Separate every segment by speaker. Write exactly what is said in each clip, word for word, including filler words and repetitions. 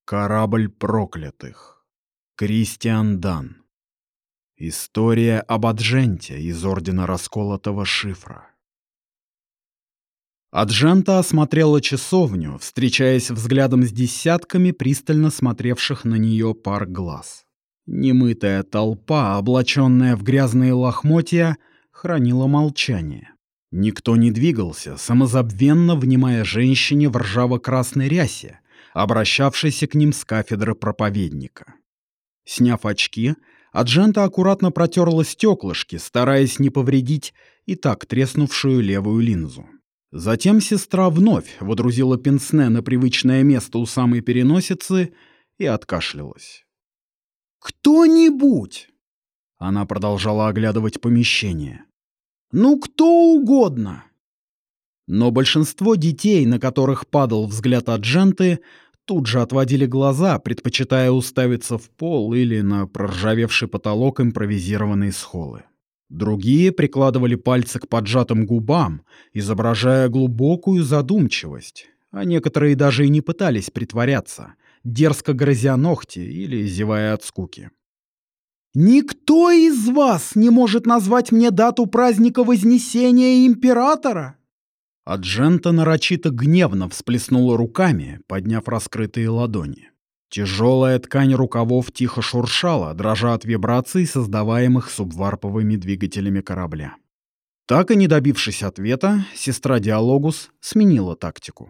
Speaker 1: Корабль проклятых. Кристиан Дан. История об Адженте из Ордена Расколотого Шифра. Аджента осмотрела часовню, встречаясь взглядом с десятками пристально смотревших на нее пар глаз. Немытая толпа, облаченная в грязные лохмотья, хранила молчание. Никто не двигался, самозабвенно внимая женщине в ржаво-красной рясе, обращавшейся к ним с кафедры проповедника. Сняв очки, Аджента аккуратно протерла стеклышки, стараясь не повредить и так треснувшую левую линзу. Затем сестра вновь водрузила пенсне на привычное место у самой переносицы и откашлялась. «Кто-нибудь!» Она продолжала оглядывать помещение. «Ну, кто угодно!» Но большинство детей, на которых падал взгляд Адженты, тут же отводили глаза, предпочитая уставиться в пол или на проржавевший потолок импровизированной схолы. Другие прикладывали пальцы к поджатым губам, изображая глубокую задумчивость, а некоторые даже и не пытались притворяться, дерзко грызя ногти или зевая от скуки. «Никто из вас не может назвать мне дату праздника Вознесения Императора?» Аджента нарочито гневно всплеснула руками, подняв раскрытые ладони. Тяжелая ткань рукавов тихо шуршала, дрожа от вибраций, создаваемых субварповыми двигателями корабля. Так и не добившись ответа, сестра Диалогус сменила тактику.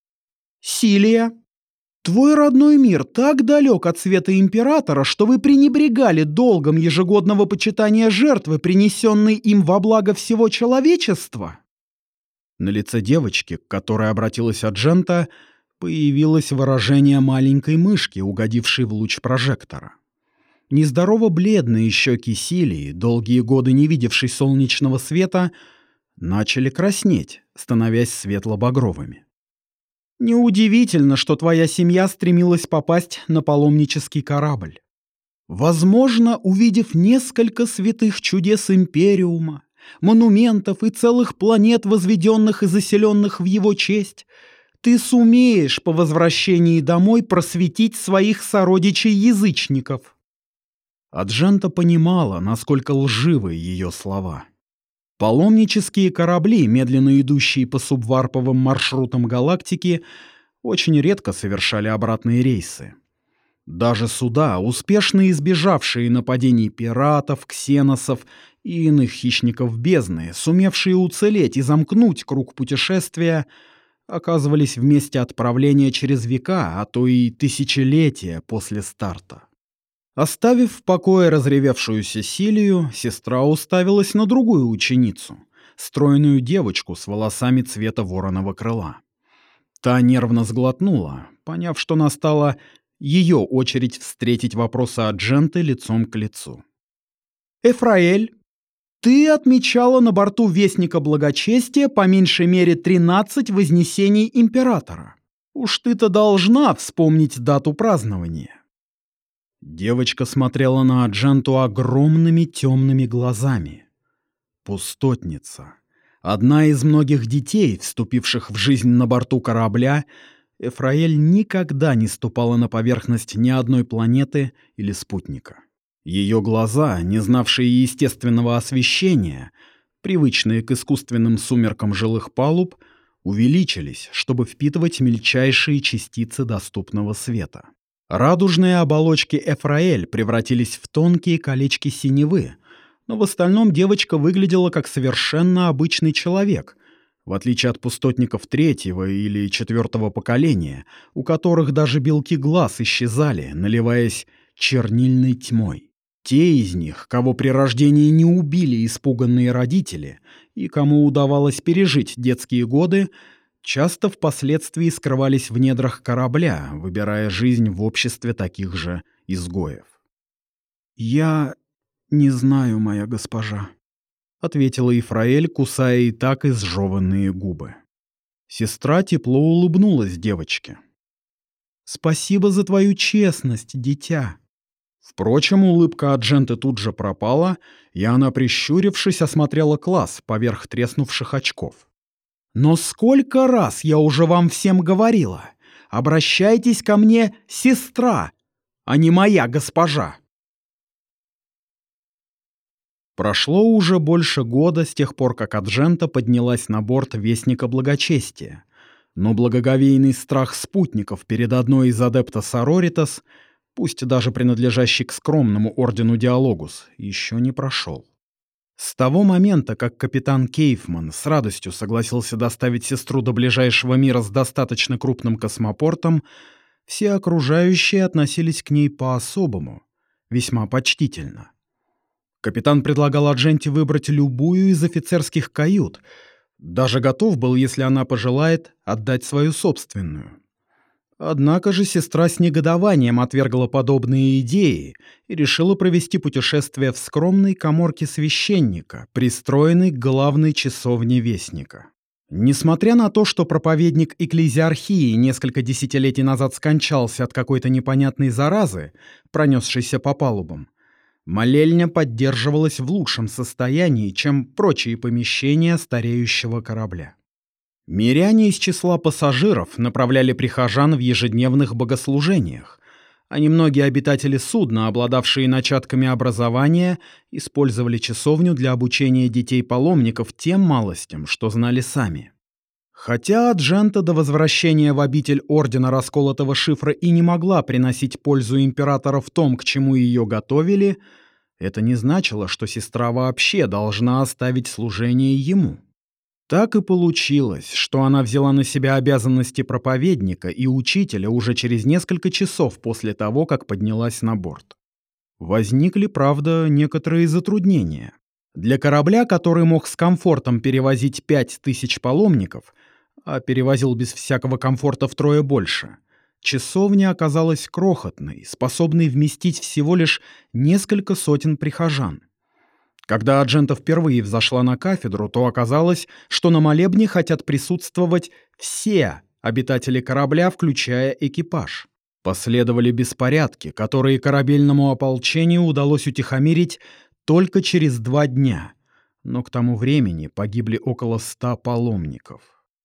Speaker 1: «Силия, твой родной мир так далек от света Императора, что вы пренебрегали долгом ежегодного почитания жертвы, принесенной им во благо всего человечества?» На лице девочки, к которой обратилась Аджента, появилось выражение маленькой мышки, угодившей в луч прожектора. Нездорово бледные щеки Силии, долгие годы не видевшей солнечного света, начали краснеть, становясь светло-багровыми. «Неудивительно, что твоя семья стремилась попасть на паломнический корабль. Возможно, увидев несколько святых чудес Империума, монументов и целых планет, возведенных и заселенных в его честь, ты сумеешь по возвращении домой просветить своих сородичей-язычников». Аджента понимала, насколько лживы ее слова. Паломнические корабли, медленно идущие по субварповым маршрутам галактики, очень редко совершали обратные рейсы. Даже суда, успешно избежавшие нападений пиратов, ксеносов и иных хищников бездны, сумевшие уцелеть и замкнуть круг путешествия, оказывались в месте отправления через века, а то и тысячелетия после старта. Оставив в покое разревевшуюся Силию, сестра уставилась на другую ученицу, стройную девочку с волосами цвета вороного крыла. Та нервно сглотнула, поняв, что настала ее очередь встретить вопросы Адженты лицом к лицу. «Эфраэль, ты отмечала на борту Вестника Благочестия по меньшей мере тринадцать вознесений Императора. Уж ты-то должна вспомнить дату празднования». Девочка смотрела на Адженту огромными темными глазами. Пустотница. Одна из многих детей, вступивших в жизнь на борту корабля, Эфраэль никогда не ступала на поверхность ни одной планеты или спутника. Ее глаза, не знавшие естественного освещения, привычные к искусственным сумеркам жилых палуб, увеличились, чтобы впитывать мельчайшие частицы доступного света. Радужные оболочки Эфраэль превратились в тонкие колечки синевы, но в остальном девочка выглядела как совершенно обычный человек, в отличие от пустотников третьего или четвертого поколения, у которых даже белки глаз исчезали, наливаясь чернильной тьмой. Те из них, кого при рождении не убили испуганные родители и кому удавалось пережить детские годы, часто впоследствии скрывались в недрах корабля, выбирая жизнь в обществе таких же изгоев. «Я не знаю, моя госпожа», — ответила Ефраэль, кусая и так изжеванные губы. Сестра тепло улыбнулась девочке. «Спасибо за твою честность, дитя». Впрочем, улыбка Адженты тут же пропала, и она, прищурившись, осмотрела класс поверх треснувших очков. «Но сколько раз я уже вам всем говорила, Обращайтесь ко мне, сестра, а не моя госпожа. Прошло уже больше года с тех пор, как Аджента поднялась на борт Вестника Благочестия, но благоговейный страх спутников перед одной из адепта Сороритас, пусть даже принадлежащий к скромному ордену Диалогус, еще не прошел. С того момента, как капитан Кейфман с радостью согласился доставить сестру до ближайшего мира с достаточно крупным космопортом, все окружающие относились к ней по-особому, весьма почтительно. Капитан предлагал Адженте выбрать любую из офицерских кают, даже готов был, если она пожелает, отдать свою собственную. Однако же сестра с негодованием отвергла подобные идеи и решила провести путешествие в скромной каморке священника, пристроенной к главной часовне Вестника. Несмотря на то, что проповедник экклезиархии несколько десятилетий назад скончался от какой-то непонятной заразы, пронесшейся по палубам, молельня поддерживалась в лучшем состоянии, чем прочие помещения стареющего корабля. Миряне из числа пассажиров направляли прихожан в ежедневных богослужениях, а немногие обитатели судна, обладавшие начатками образования, использовали часовню для обучения детей-паломников тем малостям, что знали сами. Хотя Аджента до возвращения в обитель Ордена Расколотого Шифра и не могла приносить пользу императора в том, к чему ее готовили, это не значило, что сестра вообще должна оставить служение ему. Так и получилось, что она взяла на себя обязанности проповедника и учителя уже через несколько часов после того, как поднялась на борт. Возникли, правда, некоторые затруднения. Для корабля, который мог с комфортом перевозить пять тысяч паломников, а перевозил без всякого комфорта втрое больше, часовня оказалась крохотной, способной вместить всего лишь несколько сотен прихожан. Когда Аджента впервые взошла на кафедру, то оказалось, что на молебне хотят присутствовать все обитатели корабля, включая экипаж. Последовали беспорядки, которые корабельному ополчению удалось утихомирить только через два дня, но к тому времени погибли около ста паломников.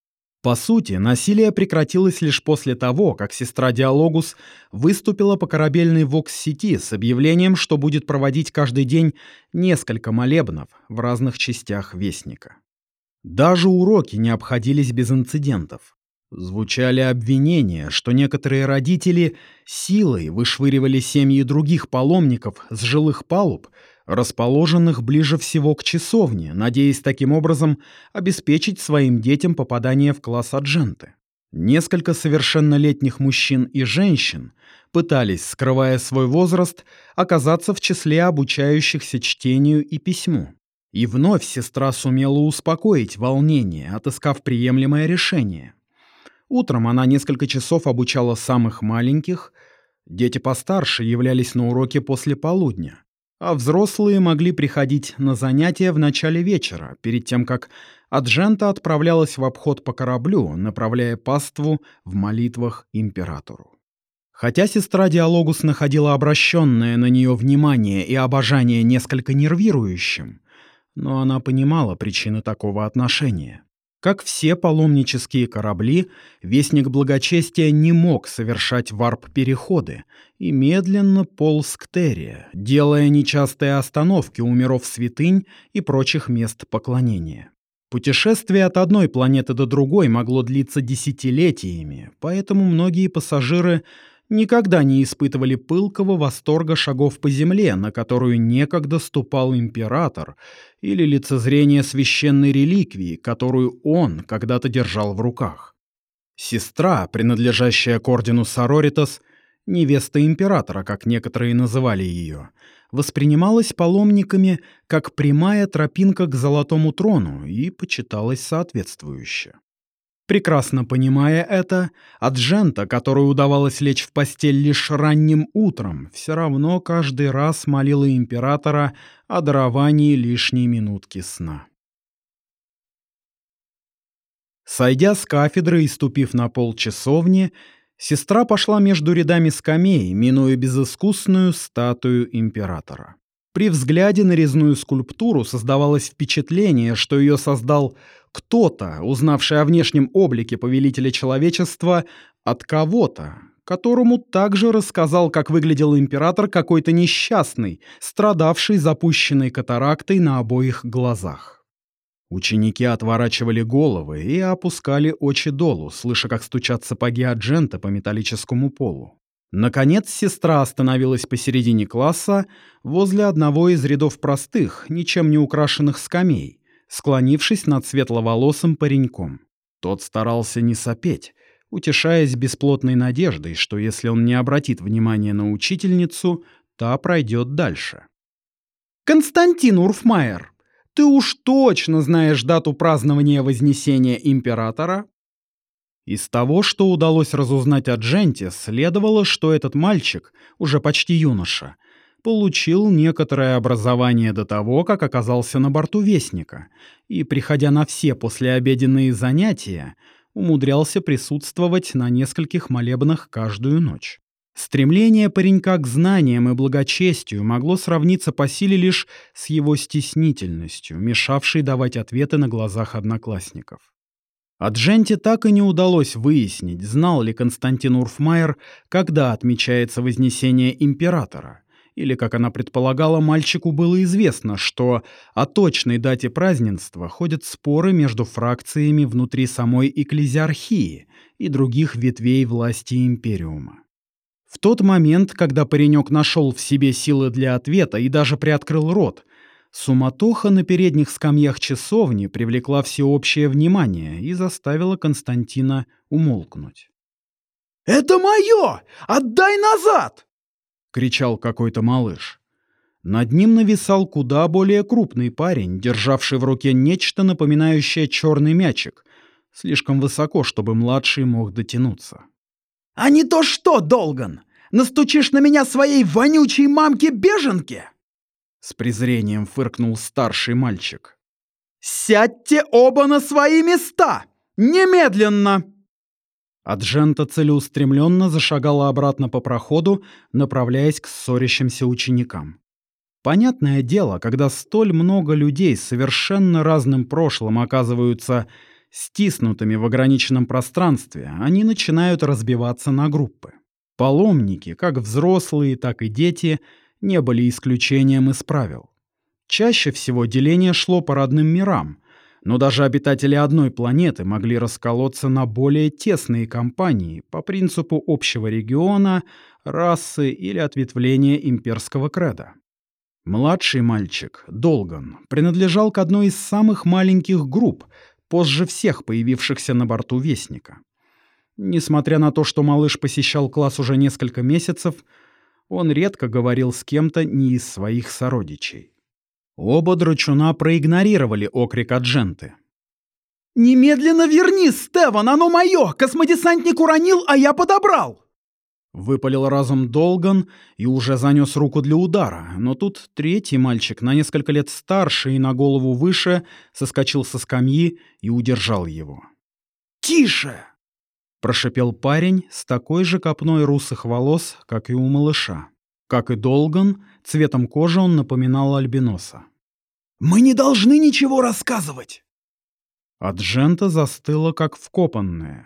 Speaker 1: По сути, насилие прекратилось лишь после того, как сестра Диалогус выступила по корабельной вокс-сети с объявлением, что будет проводить каждый день несколько молебнов в разных частях Вестника. Даже уроки не обходились без инцидентов. Звучали обвинения, что некоторые родители силой вышвыривали семьи других паломников с жилых палуб, расположенных ближе всего к часовне, надеясь таким образом обеспечить своим детям попадание в класс Адженты. Несколько совершеннолетних мужчин и женщин пытались, скрывая свой возраст, оказаться в числе обучающихся чтению и письму. И вновь сестра сумела успокоить волнение, отыскав приемлемое решение. Утром она несколько часов обучала самых маленьких, дети постарше являлись на уроки после полудня, а взрослые могли приходить на занятия в начале вечера, перед тем, как Аджента отправлялась в обход по кораблю, направляя паству в молитвах императору. Хотя сестра Диалогус находила обращенное на нее внимание и обожание несколько нервирующим, но она понимала причины такого отношения. Как все паломнические корабли, Вестник Благочестия не мог совершать варп-переходы и медленно полз к Терре, делая нечастые остановки у миров святынь и прочих мест поклонения. Путешествие от одной планеты до другой могло длиться десятилетиями, поэтому многие пассажиры никогда не испытывали пылкого восторга шагов по земле, на которую некогда ступал император, или лицезрения священной реликвии, которую он когда-то держал в руках. Сестра, принадлежащая к ордену Сороритас, невеста императора, как некоторые называли ее, воспринималась паломниками как прямая тропинка к золотому трону и почиталась соответствующе. Прекрасно понимая это, Аджента, которой удавалось лечь в постель лишь ранним утром, все равно каждый раз молила императора о даровании лишней минутки сна. Сойдя с кафедры и ступив на пол часовни, сестра пошла между рядами скамей, минуя безыскусную статую императора. При взгляде на резную скульптуру создавалось впечатление, что ее создал Кто-то, узнавший о внешнем облике повелителя человечества, от кого-то, которому также рассказал, как выглядел император какой-то несчастный, страдавший запущенной катарактой на обоих глазах. Ученики отворачивали головы и опускали очи долу, слыша, как стучат сапоги Аджента по металлическому полу. Наконец сестра остановилась посередине класса, возле одного из рядов простых, ничем не украшенных скамей, склонившись над светловолосым пареньком. Тот старался не сопеть, утешаясь бесплотной надеждой, что если он не обратит внимания на учительницу, та пройдет дальше. «Константин Урфмайер, ты уж точно знаешь дату празднования Вознесения императора?» Из того, что удалось разузнать о Дженте, следовало, что этот мальчик, уже почти юноша, получил некоторое образование до того, как оказался на борту Вестника, и, приходя на все послеобеденные занятия, умудрялся присутствовать на нескольких молебнах каждую ночь. Стремление паренька к знаниям и благочестию могло сравниться по силе лишь с его стеснительностью, мешавшей давать ответы на глазах одноклассников. А Дженте так и не удалось выяснить, знал ли Константин Урфмайер, когда отмечается Вознесение императора, или, как она предполагала, мальчику было известно, что о точной дате празднества ходят споры между фракциями внутри самой экклезиархии и других ветвей власти империума. В тот момент, когда паренек нашел в себе силы для ответа и даже приоткрыл рот, суматоха на передних скамьях часовни привлекла всеобщее внимание и заставила Константина умолкнуть. «Это мое! Отдай назад!» — кричал какой-то малыш. Над ним нависал куда более крупный парень, державший в руке нечто напоминающее черный мячик, слишком высоко, чтобы младший мог дотянуться. «А не то что, Долган! Настучишь на меня своей вонючей мамке-беженке!» С презрением фыркнул старший мальчик. «Сядьте оба на свои места! Немедленно!» Аджента целеустремленно зашагала обратно по проходу, направляясь к ссорящимся ученикам. Понятное дело, когда столь много людей с совершенно разным прошлым оказываются стиснутыми в ограниченном пространстве, они начинают разбиваться на группы. Паломники, как взрослые, так и дети, не были исключением из правил. Чаще всего деление шло по родным мирам, но даже обитатели одной планеты могли расколоться на более тесные компании по принципу общего региона, расы или ответвления имперского кредо. Младший мальчик, Долган, принадлежал к одной из самых маленьких групп, позже всех появившихся на борту Вестника. Несмотря на то, что малыш посещал класс уже несколько месяцев, он редко говорил с кем-то не из своих сородичей. Оба драчуна проигнорировали окрик Адженты. «Немедленно верни, Стеван, оно мое! Космодесантник уронил, а я подобрал!» Выпалил разум Долган и уже занес руку для удара, но тут третий мальчик, на несколько лет старше и на голову выше, соскочил со скамьи и удержал его. «Тише!» — прошипел парень с такой же копной русых волос, как и у малыша. Как и Долган, цветом кожи он напоминал альбиноса. «Мы не должны ничего рассказывать!» Аджента застыла, как вкопанная.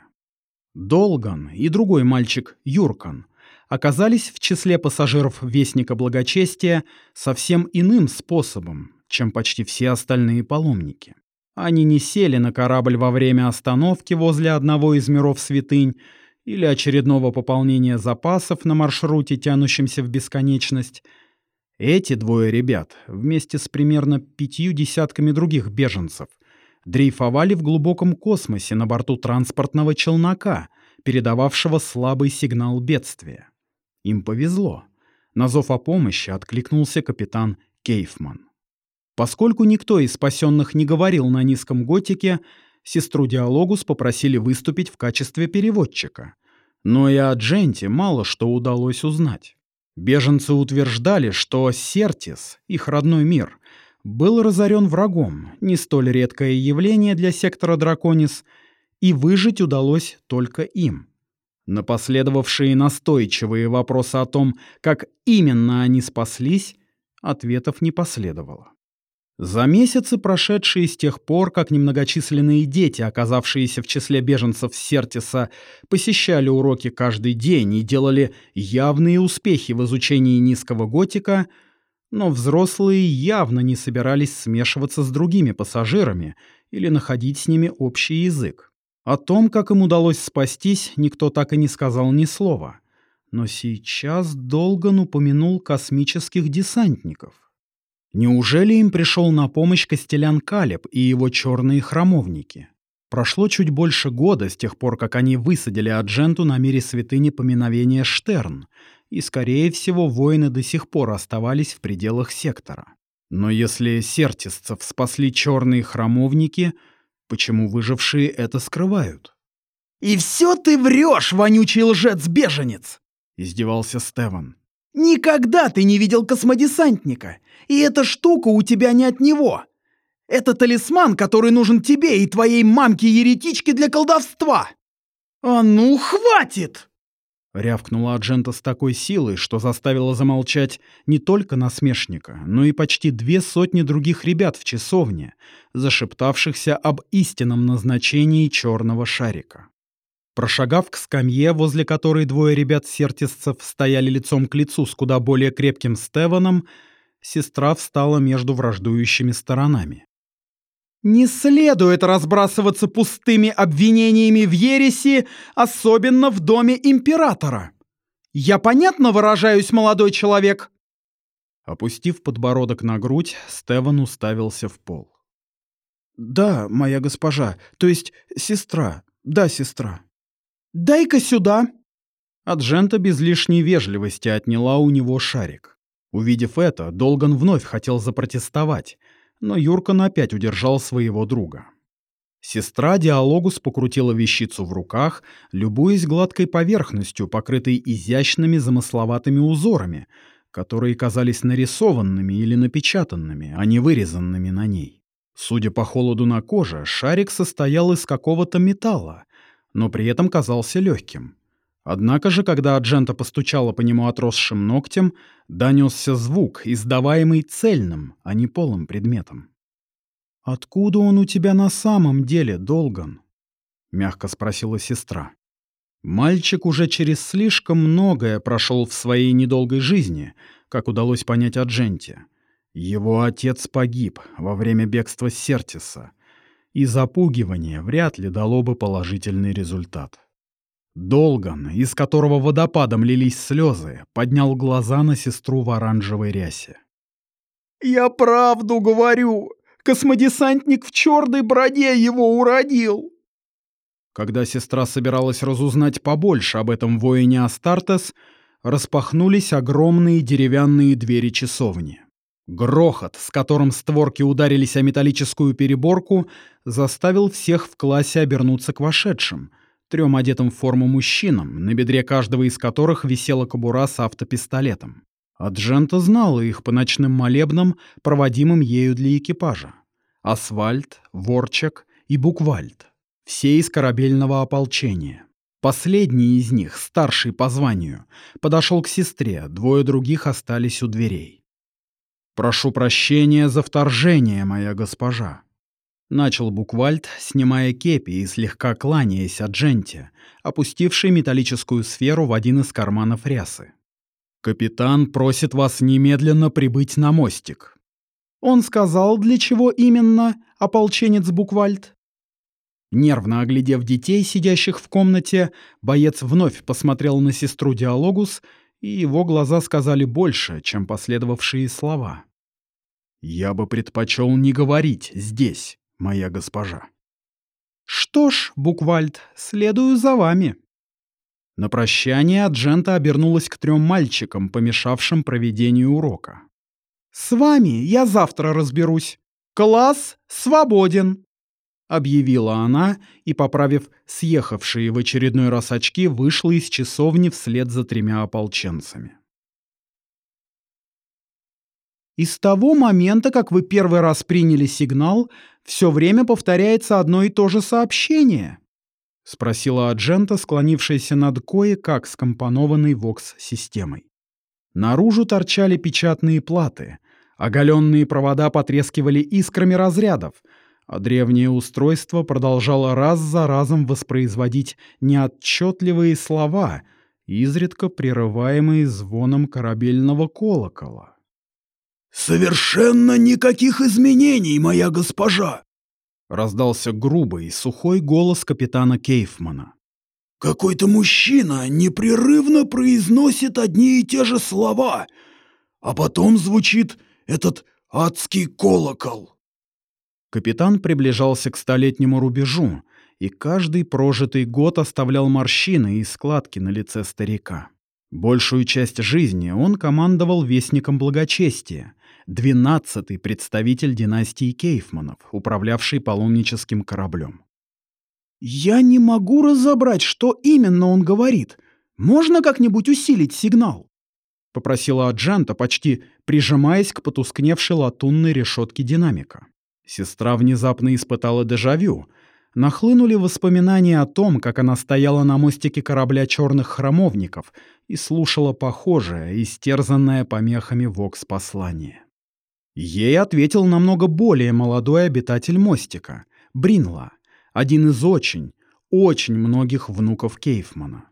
Speaker 1: Долган и другой мальчик, Юркан, оказались в числе пассажиров Вестника Благочестия совсем иным способом, чем почти все остальные паломники. Они не сели на корабль во время остановки возле одного из миров святынь или очередного пополнения запасов на маршруте, тянущемся в бесконечность. Эти двое ребят, вместе с примерно пятью десятками других беженцев, дрейфовали в глубоком космосе на борту транспортного челнока, передававшего слабый сигнал бедствия. Им повезло. На зов о помощи откликнулся капитан Кейфман. Поскольку никто из спасенных не говорил на низком готике, сестру Диалогус попросили выступить в качестве переводчика. Но и о Дженте мало что удалось узнать. Беженцы утверждали, что Сертис, их родной мир, был разорен врагом, не столь редкое явление для сектора Драконис, и выжить удалось только им. На последовавшие настойчивые вопросы о том, как именно они спаслись, ответов не последовало. За месяцы, прошедшие с тех пор, как немногочисленные дети, оказавшиеся в числе беженцев Сертиса, посещали уроки каждый день и делали явные успехи в изучении низкого готика, но взрослые явно не собирались смешиваться с другими пассажирами или находить с ними общий язык. О том, как им удалось спастись, никто так и не сказал ни слова. Но сейчас Долган упомянул космических десантников. Неужели им пришел на помощь Костелян Калеб и его черные храмовники? Прошло чуть больше года с тех пор, как они высадили Адженту на мире святыни поминовения Штерн, и, скорее всего, воины до сих пор оставались в пределах сектора. Но если сертисцев спасли черные храмовники, почему выжившие это скрывают? «И все ты врешь, вонючий лжец-беженец!» — издевался Стеван. «Никогда ты не видел космодесантника, и эта штука у тебя не от него. Это талисман, который нужен тебе и твоей мамке-еретичке для колдовства!» «А ну, хватит!» — рявкнула Аджента с такой силой, что заставила замолчать не только насмешника, но и почти две сотни других ребят в часовне, зашептавшихся об истинном назначении черного шарика. Прошагав к скамье, возле которой двое ребят-сертисцев стояли лицом к лицу с куда более крепким Стеваном, сестра встала между враждующими сторонами. «Не следует разбрасываться пустыми обвинениями в ереси, особенно в доме императора. Я понятно выражаюсь, молодой человек?» Опустив подбородок на грудь, Стеван уставился в пол. «Да, моя госпожа, то есть сестра, да, сестра». «Дай-ка сюда!» Аджента без лишней вежливости отняла у него шарик. Увидев это, Долган вновь хотел запротестовать, но Юркан опять удержал своего друга. Сестра Диалогус покрутила вещицу в руках, любуясь гладкой поверхностью, покрытой изящными замысловатыми узорами, которые казались нарисованными или напечатанными, а не вырезанными на ней. Судя по холоду на коже, шарик состоял из какого-то металла, но при этом казался легким. Однако же, когда Аджента постучала по нему отросшим ногтем, донесся звук, издаваемый цельным, а не полым предметом. «Откуда он у тебя на самом деле, Долган?» — мягко спросила сестра. Мальчик уже через слишком многое прошел в своей недолгой жизни, как удалось понять Адженте. Его отец погиб во время бегства с Сертиса, и запугивание вряд ли дало бы положительный результат. Долган, из которого водопадом лились слезы, поднял глаза на сестру в оранжевой рясе. «Я правду говорю! Космодесантник в черной броне его уродил!» Когда сестра собиралась разузнать побольше об этом воине Астартес, распахнулись огромные деревянные двери часовни. Грохот, с которым створки ударились о металлическую переборку, заставил всех в классе обернуться к вошедшим, трем одетым в форму мужчинам, на бедре каждого из которых висела кобура с автопистолетом. Аджента знала их по ночным молебнам, проводимым ею для экипажа. Асфальт, Ворчак и Буквальд. Все из корабельного ополчения. Последний из них, старший по званию, подошел к сестре, двое других остались у дверей. «Прошу прощения за вторжение, моя госпожа», — начал Буквальд, снимая кепи и слегка кланяясь Адженте, опустившей металлическую сферу в один из карманов рясы. «Капитан просит вас немедленно прибыть на мостик». «Он сказал, для чего именно, ополченец Буквальд?» Нервно оглядев детей, сидящих в комнате, боец вновь посмотрел на сестру Диалогус, и его глаза сказали больше, чем последовавшие слова. «Я бы предпочел не говорить здесь, моя госпожа». «Что ж, Буквальд, следую за вами». На прощание Аджента обернулась к трем мальчикам, помешавшим проведению урока. «С вами я завтра разберусь. Класс свободен», — объявила она и, поправив съехавшие в очередной раз очки, вышла из часовни вслед за тремя ополченцами. «И с того момента, как вы первый раз приняли сигнал, все время повторяется одно и то же сообщение?» — спросила Аджента, склонившаяся над кое-как скомпонованной вокс-системой. Наружу торчали печатные платы, Оголенные провода потрескивали искрами разрядов, а древнее устройство продолжало раз за разом воспроизводить неотчетливые слова, изредка прерываемые звоном корабельного колокола.
Speaker 2: «Совершенно никаких изменений, моя госпожа!»
Speaker 1: — раздался грубый, сухой голос капитана Кейфмана.
Speaker 2: «Какой-то мужчина непрерывно произносит одни и те же слова, а потом звучит этот адский колокол».
Speaker 1: Капитан приближался к столетнему рубежу, и каждый прожитый год оставлял морщины и складки на лице старика. Большую часть жизни он командовал Вестником Благочестия, двенадцатый представитель династии Кейфманов, управлявший паломническим кораблем.
Speaker 3: «Я не могу разобрать, что именно он говорит. Можно как-нибудь усилить сигнал?»
Speaker 1: — попросила Аджента, почти прижимаясь к потускневшей латунной решетке динамика. Сестра внезапно испытала дежавю. Нахлынули воспоминания о том, как она стояла на мостике корабля черных храмовников и слушала похожее, истерзанное помехами вокс-послание. Ей ответил намного более молодой обитатель мостика — Бринла, один из очень, очень многих внуков Кейфмана.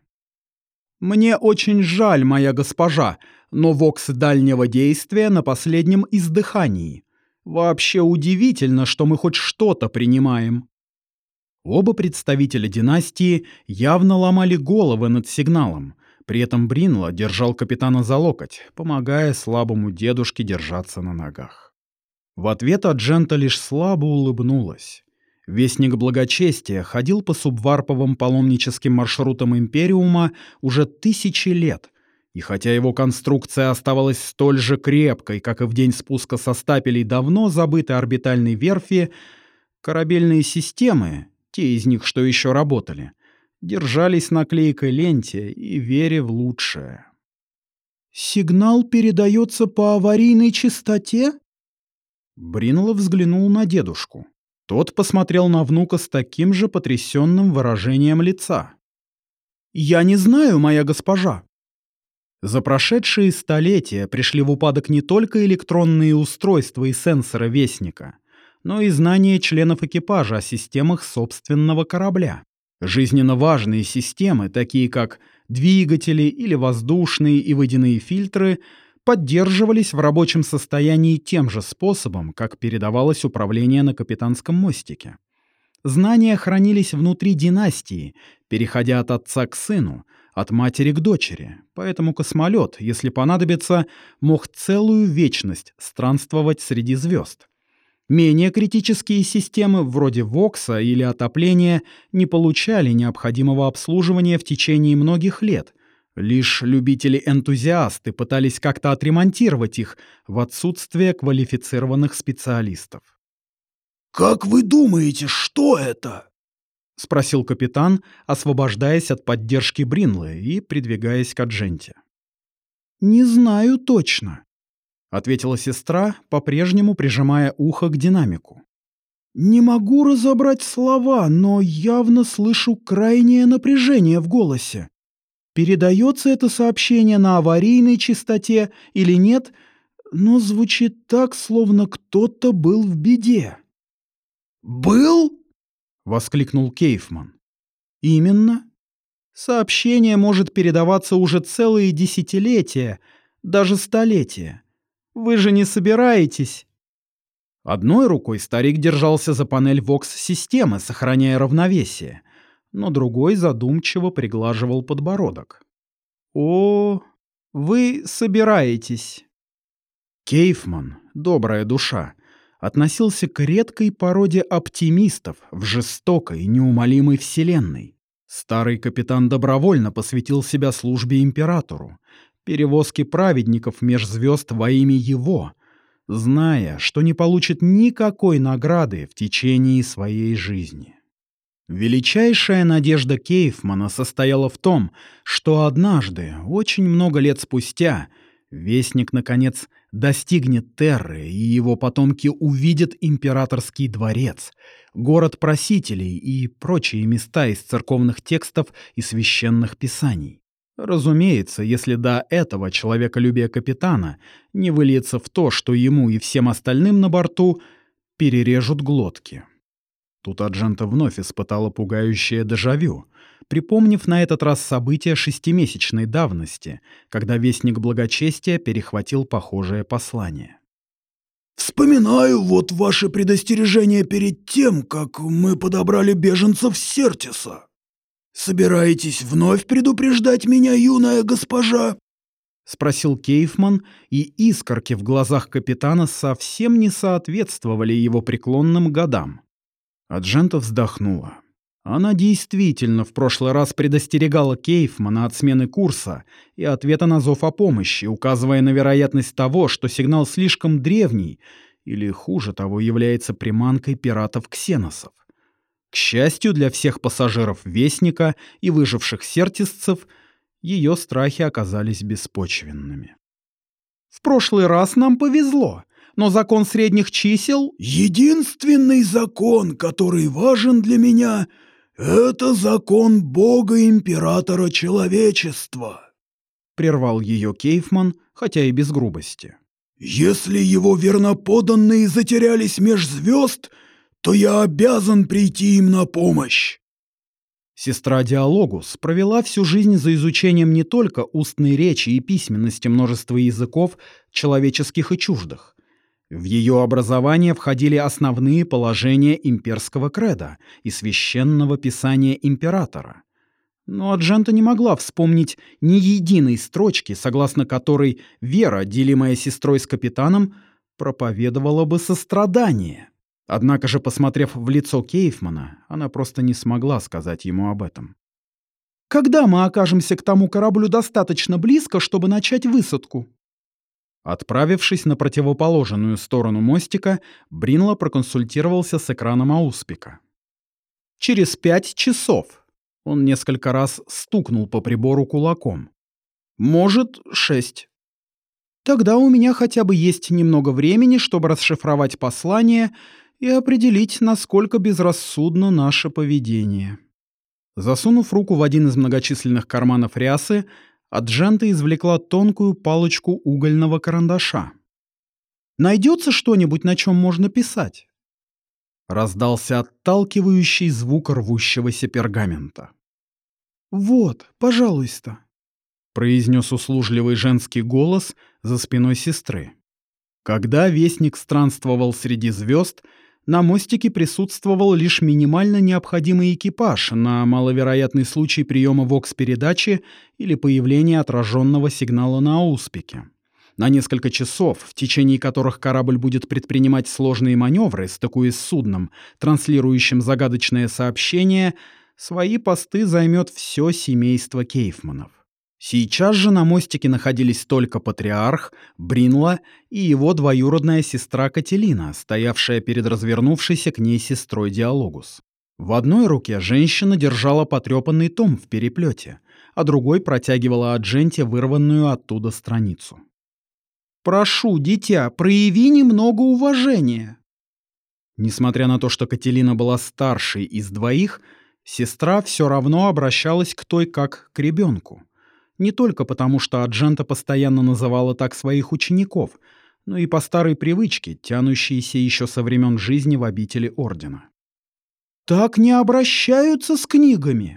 Speaker 1: «Мне очень жаль, моя госпожа, но вокс дальнего действия на последнем издыхании. Вообще удивительно, что мы хоть что-то принимаем». Оба представителя династии явно ломали головы над сигналом. При этом Бринла держал капитана за локоть, помогая слабому дедушке держаться на ногах. В ответ Аджента лишь слабо улыбнулась. Вестник Благочестия ходил по субварповым паломническим маршрутам Империума уже тысячи лет, и хотя его конструкция оставалась столь же крепкой, как и в день спуска со стапелей давно забытой орбитальной верфи, корабельные системы, те из них, что еще работали, держались на клейкой ленте и вере в лучшее.
Speaker 3: «Сигнал передается по аварийной частоте?»
Speaker 1: Бринла взглянул на дедушку. Тот посмотрел на внука с таким же потрясенным выражением лица.
Speaker 3: «Я не знаю, моя госпожа».
Speaker 1: За прошедшие столетия пришли в упадок не только электронные устройства и сенсоры Вестника, но и знания членов экипажа о системах собственного корабля. Жизненно важные системы, такие как двигатели или воздушные и водяные фильтры, поддерживались в рабочем состоянии тем же способом, как передавалось управление на капитанском мостике. Знания хранились внутри династии, переходя от отца к сыну, от матери к дочери, поэтому космолет, если понадобится, мог целую вечность странствовать среди звезд. Менее критические системы, вроде Вокса или отопления, не получали необходимого обслуживания в течение многих лет. Лишь любители-энтузиасты пытались как-то отремонтировать их в отсутствие квалифицированных специалистов.
Speaker 2: «Как вы думаете, что это?»
Speaker 1: — спросил капитан, освобождаясь от поддержки Бринлы и придвигаясь к Адженте.
Speaker 3: «Не знаю точно»,
Speaker 1: — ответила сестра, по-прежнему прижимая ухо к динамику.
Speaker 3: «Не могу разобрать слова, но явно слышу крайнее напряжение в голосе. Передается это сообщение на аварийной частоте или нет, но звучит так, словно кто-то был в беде».
Speaker 2: «Был?»
Speaker 1: — воскликнул Кейфман.
Speaker 3: «Именно.
Speaker 1: Сообщение может передаваться уже целые десятилетия, даже столетия. Вы же не собираетесь?» Одной рукой старик держался за панель вокс-системы, сохраняя равновесие, но другой задумчиво приглаживал подбородок. «О, вы собираетесь!» Кейфман, добрая душа, относился к редкой породе оптимистов в жестокой, неумолимой вселенной. Старый капитан добровольно посвятил себя службе императору, перевозке праведников меж звезд во имя его, зная, что не получит никакой награды в течение своей жизни. Величайшая надежда Кейфмана состояла в том, что однажды, очень много лет спустя, Вестник, наконец, достигнет Терры, и его потомки увидят императорский дворец, город просителей и прочие места из церковных текстов и священных писаний. Разумеется, если до этого человеколюбие капитана не выльется в то, что ему и всем остальным на борту перережут глотки. Тут Аджента вновь испытала пугающее дежавю, припомнив на этот раз события шестимесячной давности, когда Вестник Благочестия перехватил похожее послание.
Speaker 2: «Вспоминаю вот ваше предостережение перед тем, как мы подобрали беженцев с Сертиса. Собираетесь вновь предупреждать меня, юная госпожа?»
Speaker 1: — спросил Кейфман, и искорки в глазах капитана совсем не соответствовали его преклонным годам. Аджента вздохнула. Она действительно в прошлый раз предостерегала Кейфмана от смены курса и ответа на зов о помощи, указывая на вероятность того, что сигнал слишком древний или, хуже того, является приманкой пиратов-ксеносов. К счастью для всех пассажиров Вестника и выживших сертисцев, ее страхи оказались беспочвенными. «В прошлый раз нам повезло, но закон средних чисел...»
Speaker 2: «Единственный закон, который важен для меня, — это закон Бога-Императора Человечества»,
Speaker 1: — прервал ее Кейфман, хотя и без грубости.
Speaker 2: «Если его верноподданные затерялись меж звезд, то я обязан прийти им на помощь».
Speaker 1: Сестра Диалогус провела всю жизнь за изучением не только устной речи и письменности множества языков, человеческих и чуждых. В ее образование входили основные положения имперского кредо и священного писания императора. Но Аджента не могла вспомнить ни единой строчки, согласно которой вера, делимая сестрой с капитаном, проповедовала бы сострадание. Однако же, посмотрев в лицо Кейфмана, она просто не смогла сказать ему об этом.
Speaker 3: «Когда мы окажемся к тому кораблю достаточно близко, чтобы начать высадку?»
Speaker 1: Отправившись на противоположную сторону мостика, Бринла проконсультировался с экраном ауспика. «Через пять часов». Он несколько раз стукнул по прибору кулаком. «Может, шесть». «Тогда у меня хотя бы есть немного времени, чтобы расшифровать послание и определить, насколько безрассудно наше поведение». Засунув руку в один из многочисленных карманов рясы, Аджента извлекла тонкую палочку угольного карандаша. «Найдется что-нибудь, на чем можно писать?» Раздался отталкивающий звук рвущегося пергамента.
Speaker 3: «Вот, пожалуйста»,
Speaker 1: — произнес услужливый женский голос за спиной сестры. Когда Вестник странствовал среди звезд, на мостике присутствовал лишь минимально необходимый экипаж на маловероятный случай приема вокс-передачи или появления отраженного сигнала на ауспике. На несколько часов, в течение которых корабль будет предпринимать сложные маневры, стыкуясь с судном, транслирующим загадочное сообщение, свои посты займет все семейство Кейфманов. Сейчас же на мостике находились только патриарх, Бринла и его двоюродная сестра Кателина, стоявшая перед развернувшейся к ней сестрой Диалогус. В одной руке женщина держала потрепанный том в переплете, а другой протягивала Адженте вырванную оттуда страницу. «Прошу, дитя, прояви немного уважения». Несмотря на то, что Кателина была старшей из двоих, сестра все равно обращалась к той как к ребенку. Не только потому, что Аджента постоянно называла так своих учеников, но и по старой привычке, тянущейся еще со времен жизни в обители Ордена. «Так не обращаются с книгами!»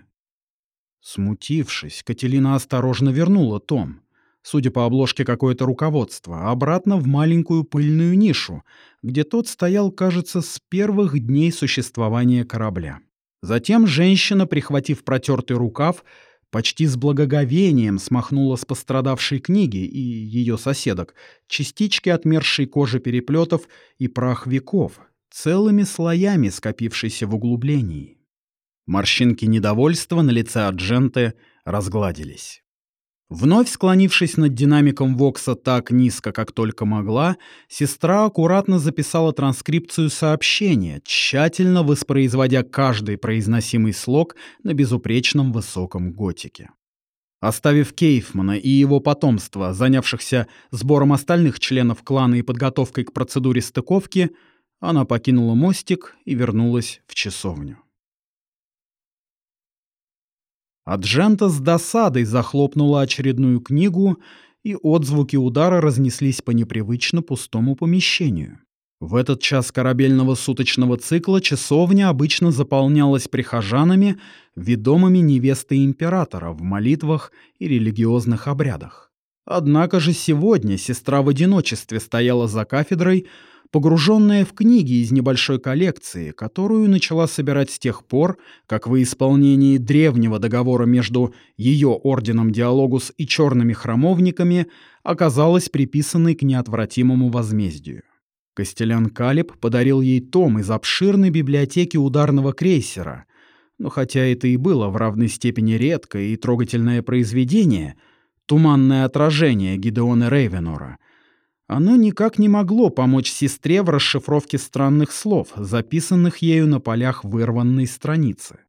Speaker 1: Смутившись, Кателина осторожно вернула том, судя по обложке какое-то руководство, обратно в маленькую пыльную нишу, где тот стоял, кажется, с первых дней существования корабля. Затем женщина, прихватив протертый рукав, почти с благоговением смахнула с пострадавшей книги и ее соседок частички отмершей кожи переплетов и прах веков, целыми слоями скопившийся в углублении. Морщинки недовольства на лице Адженты разгладились. Вновь склонившись над динамиком Вокса так низко, как только могла, сестра аккуратно записала транскрипцию сообщения, тщательно воспроизводя каждый произносимый слог на безупречном высоком готике. Оставив Кейфмана и его потомство, занявшихся сбором остальных членов клана и подготовкой к процедуре стыковки, она покинула мостик и вернулась в часовню. Аджента с досадой захлопнула очередную книгу, и отзвуки удара разнеслись по непривычно пустому помещению. В этот час корабельного суточного цикла часовня обычно заполнялась прихожанами, ведомыми невестой императора в молитвах и религиозных обрядах. Однако же сегодня сестра в одиночестве стояла за кафедрой, погруженная в книги из небольшой коллекции, которую начала собирать с тех пор, как во исполнении древнего договора между ее орденом Диалогус и черными храмовниками оказалась приписанной к неотвратимому возмездию. Костелян Калиб подарил ей том из обширной библиотеки ударного крейсера, но хотя это и было в равной степени редкое и трогательное произведение, «Туманное отражение» Гидеона Рейвенора, оно никак не могло помочь сестре в расшифровке странных слов, записанных ею на полях вырванной страницы.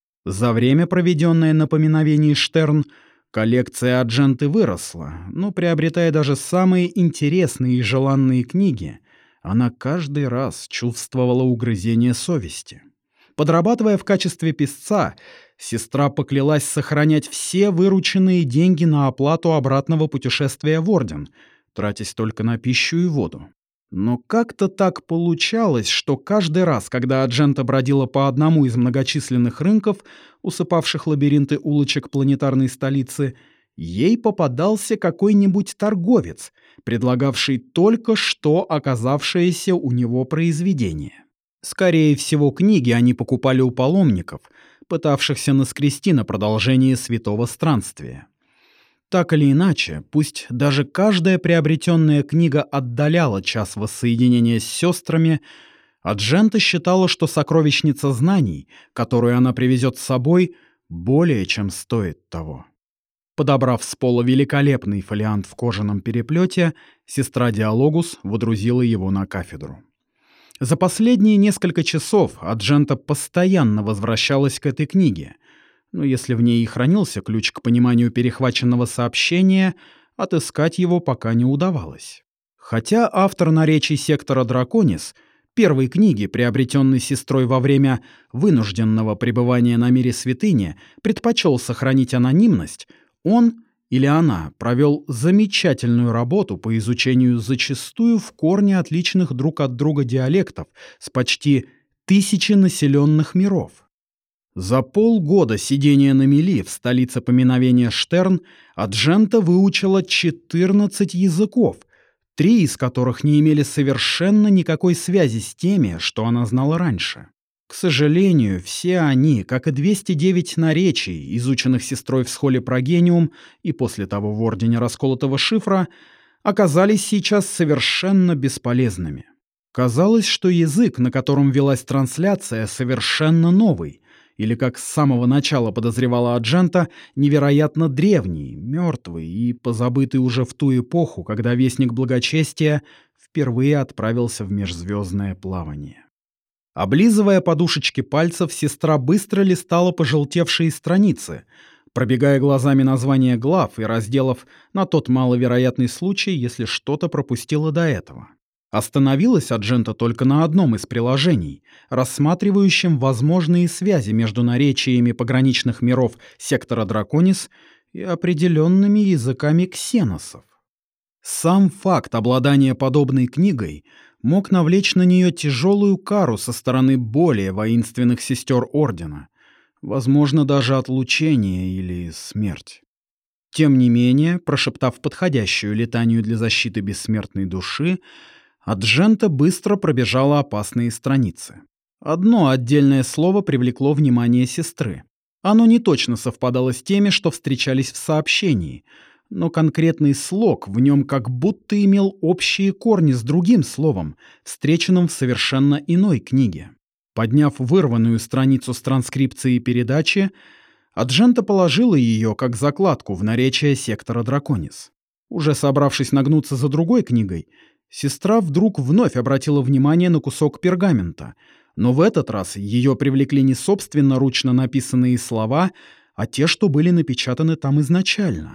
Speaker 1: За время, проведенное на поминовении Штерн, коллекция Адженты выросла, но, приобретая даже самые интересные и желанные книги, она каждый раз чувствовала угрызение совести. Подрабатывая в качестве писца, сестра поклялась сохранять все вырученные деньги на оплату обратного путешествия в Орден, тратясь только на пищу и воду. Но как-то так получалось, что каждый раз, когда Аджента бродила по одному из многочисленных рынков, усыпавших лабиринты улочек планетарной столицы, ей попадался какой-нибудь торговец, предлагавший только что оказавшееся у него произведение. Скорее всего, книги они покупали у паломников, пытавшихся наскрести на продолжение святого странствия. Так или иначе, пусть даже каждая приобретенная книга отдаляла час воссоединения с сестрами, Аджента считала, что сокровищница знаний, которую она привезет с собой, более чем стоит того. Подобрав с пола великолепный фолиант в кожаном переплете, сестра Диалогус водрузила его на кафедру. За последние несколько часов Аджента постоянно возвращалась к этой книге, но если в ней и хранился ключ к пониманию перехваченного сообщения, отыскать его пока не удавалось. Хотя автор наречий сектора Драконис, первой книги, приобретенной сестрой во время вынужденного пребывания на мире святыни, предпочел сохранить анонимность, он или она провел замечательную работу по изучению зачастую в корне отличных друг от друга диалектов с почти тысячи населенных миров. За полгода сидения на мели в столице поминовения Штерн Аджента выучила четырнадцать языков, три из которых не имели совершенно никакой связи с теми, что она знала раньше. К сожалению, все они, как и двести девять наречий, изученных сестрой в схоле Прогениум и после того в Ордене Расколотого Шифра, оказались сейчас совершенно бесполезными. Казалось, что язык, на котором велась трансляция, совершенно новый, или, как с самого начала подозревала Аджента, невероятно древний, мертвый и позабытый уже в ту эпоху, когда Вестник Благочестия впервые отправился в межзвездное плавание. Облизывая подушечки пальцев, сестра быстро листала пожелтевшие страницы, пробегая глазами названия глав и разделов на тот маловероятный случай, если что-то пропустила до этого. Остановилась Аджента только на одном из приложений, рассматривающем возможные связи между наречиями пограничных миров сектора Драконис и определенными языками ксеносов. Сам факт обладания подобной книгой мог навлечь на нее тяжелую кару со стороны более воинственных сестер Ордена, возможно, даже отлучение или смерть. Тем не менее, прошептав подходящую летанию для защиты бессмертной души, Аджента быстро пробежала опасные страницы. Одно отдельное слово привлекло внимание сестры. Оно не точно совпадало с теми, что встречались в сообщении, но конкретный слог в нем как будто имел общие корни с другим словом, встреченным в совершенно иной книге. Подняв вырванную страницу с транскрипцией передачи, Аджента положила ее как закладку в наречие сектора Драконис. Уже собравшись нагнуться за другой книгой, сестра вдруг вновь обратила внимание на кусок пергамента, но в этот раз ее привлекли не собственноручно написанные слова, а те, что были напечатаны там изначально.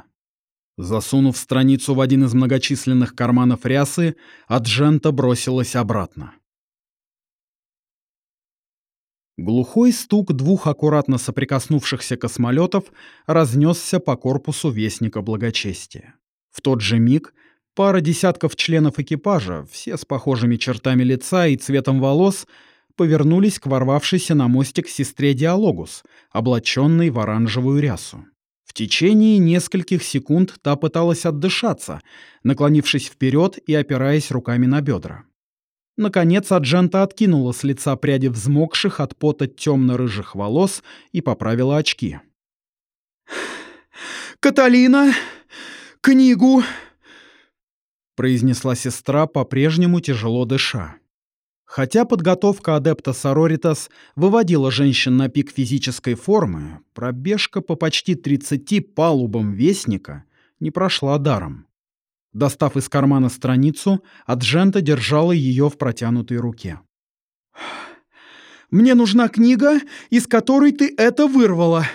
Speaker 1: Засунув страницу в один из многочисленных карманов рясы, Аджента бросилась обратно. Глухой стук двух аккуратно соприкоснувшихся космолетов разнесся по корпусу Вестника Благочестия. В тот же миг пара десятков членов экипажа, все с похожими чертами лица и цветом волос, повернулись к ворвавшейся на мостик сестре Диалогус, облаченной в оранжевую рясу. В течение нескольких секунд та пыталась отдышаться, наклонившись вперед и опираясь руками на бедра. Наконец Аджента откинула с лица пряди взмокших от пота темно-рыжих волос и поправила очки.
Speaker 3: «Каталина! Книгу!»
Speaker 1: — произнесла сестра, по-прежнему тяжело дыша. Хотя подготовка адепта Сороритас выводила женщин на пик физической формы, пробежка по почти тридцати палубам Вестника не прошла даром. Достав из кармана страницу, Аджента держала ее в протянутой руке.
Speaker 3: «Мне нужна книга, из которой ты это вырвала!»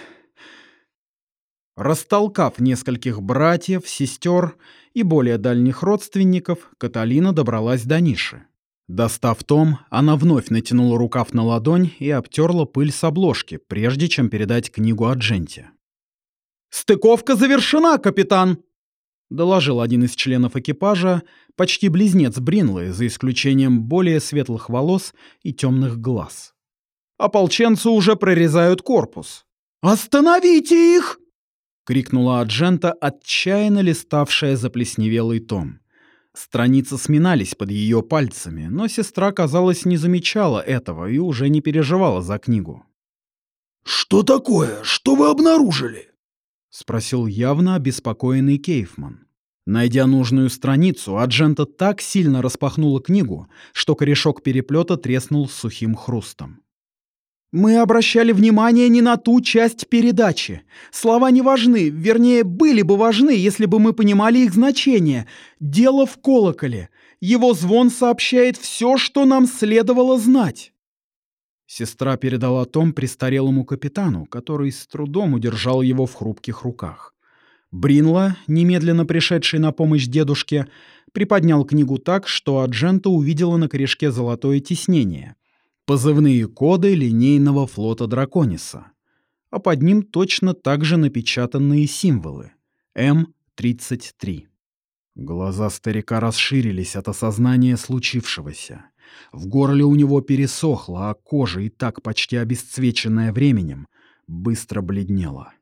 Speaker 1: Растолкав нескольких братьев, сестер и более дальних родственников, Каталина добралась до ниши. Достав том, она вновь натянула рукав на ладонь и обтерла пыль с обложки, прежде чем передать книгу Адженте.
Speaker 3: «Стыковка завершена, капитан!»
Speaker 1: — доложил один из членов экипажа, почти близнец Бринлы, за исключением более светлых волос и темных глаз.
Speaker 3: «Ополченцы уже прорезают корпус!» «Остановите их!»
Speaker 1: — крикнула Аджента, отчаянно листавшая заплесневелый том. Страницы сминались под ее пальцами, но сестра, казалось, не замечала этого и уже не переживала за книгу.
Speaker 2: «Что такое? Что вы обнаружили?»
Speaker 1: — спросил явно обеспокоенный Кейфман. Найдя нужную страницу, Аджента так сильно распахнула книгу, что корешок переплета треснул с сухим хрустом.
Speaker 3: «Мы обращали внимание не на ту часть передачи. Слова не важны, вернее, были бы важны, если бы мы понимали их значение. Дело в колоколе. Его звон сообщает все, что нам следовало знать».
Speaker 1: Сестра передала том престарелому капитану, который с трудом удержал его в хрупких руках. Бринла, немедленно пришедший на помощь дедушке, приподнял книгу так, что Аджента увидела на корешке золотое тиснение. Позывные коды линейного флота Дракониса, а под ним точно так же напечатанные символы эм тридцать три. Глаза старика расширились от осознания случившегося. В горле у него пересохло, а кожа, и так почти обесцвеченная временем, быстро бледнела.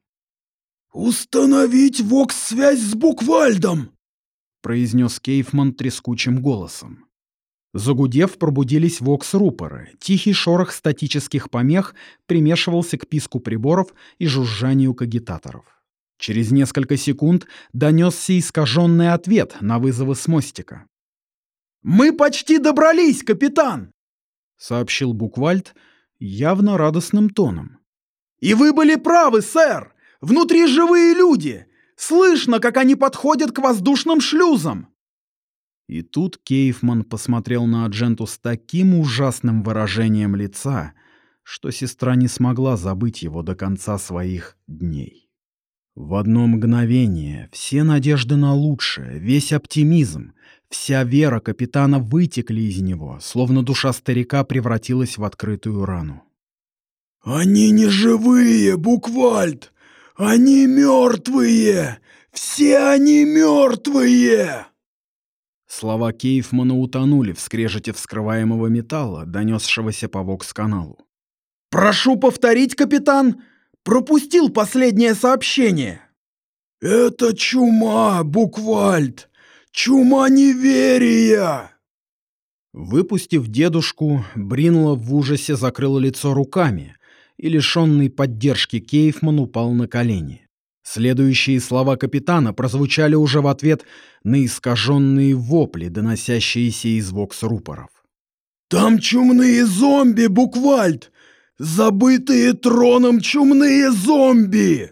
Speaker 2: «Установить вокс-связь с Буквальдом!»
Speaker 1: — произнес Кейфман трескучим голосом. Загудев, пробудились вокс-рупоры. Тихий шорох статических помех примешивался к писку приборов и жужжанию кагитаторов. Через несколько секунд донесся искаженный ответ на вызовы с мостика.
Speaker 3: «Мы почти добрались, капитан!»
Speaker 1: — сообщил Буквальд явно радостным тоном.
Speaker 3: «И вы были правы, сэр! Внутри живые люди! Слышно, как они подходят к воздушным шлюзам!»
Speaker 1: И тут Кейфман посмотрел на Адженту с таким ужасным выражением лица, что сестра не смогла забыть его до конца своих дней. В одно мгновение все надежды на лучшее, весь оптимизм, вся вера капитана вытекли из него, словно душа старика превратилась в открытую рану.
Speaker 2: «Они не живые, Буквальд! Они мертвые! Все они мертвые!»
Speaker 1: Слова Кейфмана утонули в скрежете вскрываемого металла, донесшегося по вокс-каналу.
Speaker 3: «Прошу повторить, капитан! Пропустил последнее сообщение!»
Speaker 2: «Это чума, Буквальд! Чума неверия!»
Speaker 1: Выпустив дедушку, Бринла в ужасе закрыла лицо руками, и лишенный поддержки Кейфман упал на колени. Следующие слова капитана прозвучали уже в ответ на искаженные вопли, доносящиеся из вокс-рупоров.
Speaker 2: «Там чумные зомби, Буквальд! Забытые троном чумные зомби!»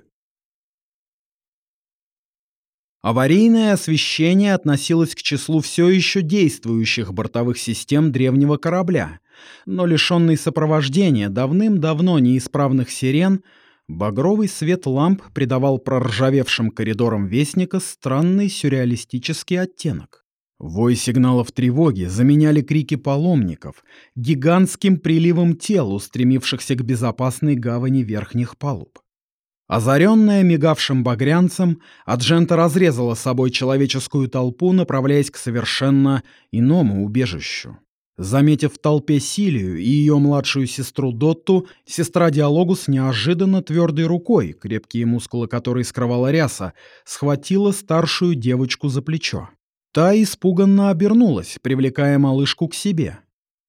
Speaker 1: Аварийное освещение относилось к числу все еще действующих бортовых систем древнего корабля, но лишенный сопровождения давным-давно неисправных сирен, багровый свет ламп придавал проржавевшим коридорам Вестника странный сюрреалистический оттенок. Вой сигналов тревоги заменяли крики паломников гигантским приливом тел, устремившихся к безопасной гавани верхних палуб. Озаренная мигавшим багрянцем, Аджента разрезала собой человеческую толпу, направляясь к совершенно иному убежищу. Заметив в толпе Силию и ее младшую сестру Дотту, сестра Диалогус неожиданно твердой рукой, крепкие мускулы которой скрывала ряса, схватила старшую девочку за плечо. Та испуганно обернулась, привлекая малышку к себе.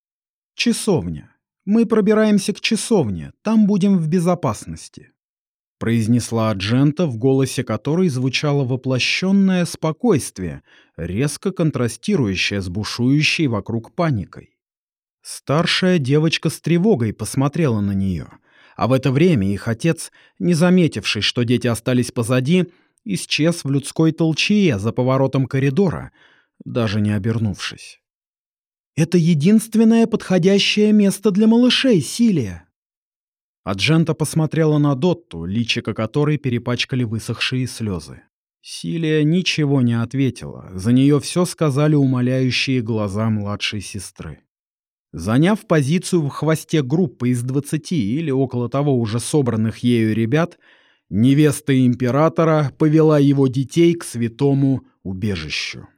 Speaker 1: «Часовня. Мы пробираемся к часовне, там будем в безопасности», — произнесла Аджента, в голосе которой звучало воплощенное спокойствие, резко контрастирующее с бушующей вокруг паникой. Старшая девочка с тревогой посмотрела на нее, а в это время их отец, не заметивший, что дети остались позади, исчез в людской толчее за поворотом коридора, даже не обернувшись. «Это единственное подходящее место для малышей, Силия!» Аджента посмотрела на Дотту, личико которой перепачкали высохшие слезы. Силия ничего не ответила, за нее все сказали умоляющие глаза младшей сестры. Заняв позицию в хвосте группы из двадцати или около того уже собранных ею ребят, невеста императора повела его детей к святому убежищу.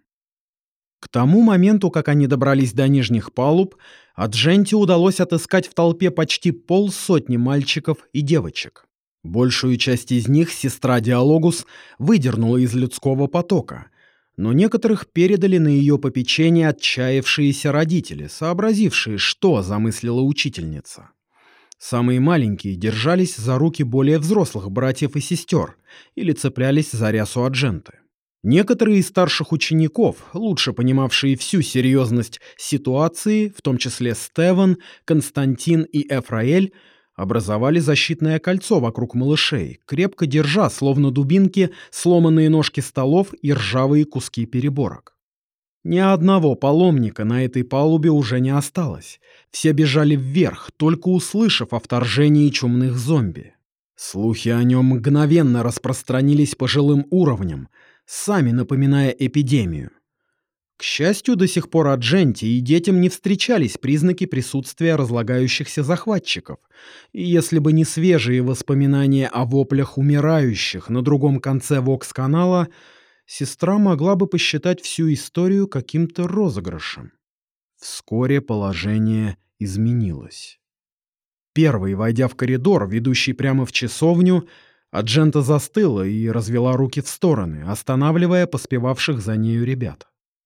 Speaker 1: К тому моменту, как они добрались до нижних палуб, Адженте удалось отыскать в толпе почти полсотни мальчиков и девочек. Большую часть из них сестра Диалогус выдернула из людского потока, но некоторых передали на ее попечение отчаявшиеся родители, сообразившие, что замыслила учительница. Самые маленькие держались за руки более взрослых братьев и сестер или цеплялись за рясу Адженты. Некоторые из старших учеников, лучше понимавшие всю серьезность ситуации, в том числе Стеван, Константин и Эфраэль, образовали защитное кольцо вокруг малышей, крепко держа, словно дубинки, сломанные ножки столов и ржавые куски переборок. Ни одного паломника на этой палубе уже не осталось. Все бежали вверх, только услышав о вторжении чумных зомби. Слухи о нем мгновенно распространились по жилым уровням, сами напоминая эпидемию. К счастью, до сих пор Адженте и детям не встречались признаки присутствия разлагающихся захватчиков, и если бы не свежие воспоминания о воплях умирающих на другом конце вокс-канала, сестра могла бы посчитать всю историю каким-то розыгрышем. Вскоре положение изменилось. Первой, войдя в коридор, ведущий прямо в часовню, Аджента застыла и развела руки в стороны, останавливая поспевавших за нею ребят.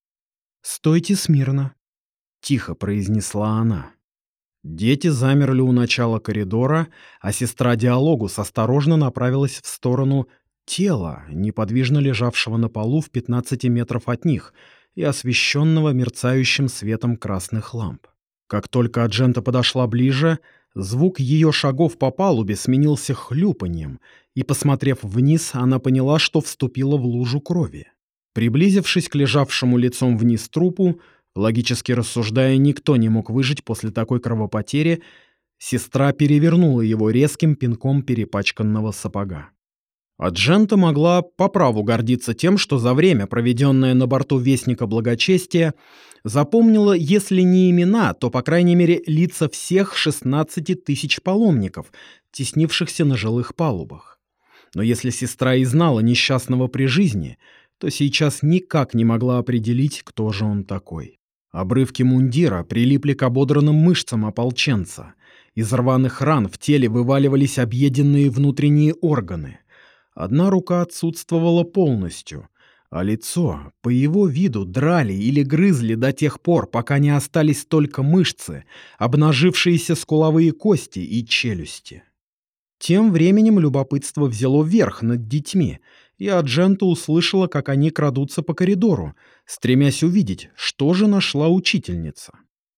Speaker 1: «Стойте смирно», — тихо произнесла она. Дети замерли у начала коридора, а сестра Диалогус осторожно направилась в сторону тела, неподвижно лежавшего на полу в пятнадцати метров от них и освещенного мерцающим светом красных ламп. Как только Аджента подошла ближе, звук ее шагов по палубе сменился хлюпаньем, и, посмотрев вниз, она поняла, что вступила в лужу крови. Приблизившись к лежавшему лицом вниз трупу, логически рассуждая, никто не мог выжить после такой кровопотери, сестра перевернула его резким пинком перепачканного сапога. Аджента могла по праву гордиться тем, что за время, проведенное на борту Вестника Благочестия, запомнила, если не имена, то, по крайней мере, лица всех шестнадцати тысяч паломников, теснившихся на жилых палубах. Но если сестра и знала несчастного при жизни, то сейчас никак не могла определить, кто же он такой. Обрывки мундира прилипли к ободранным мышцам ополченца. Из рваных ран в теле вываливались объеденные внутренние органы. Одна рука отсутствовала полностью, а лицо, по его виду, драли или грызли до тех пор, пока не остались только мышцы, обнажившиеся скуловые кости и челюсти. Тем временем любопытство взяло верх над детьми, и Аджента услышала, как они крадутся по коридору, стремясь увидеть, что же нашла учительница.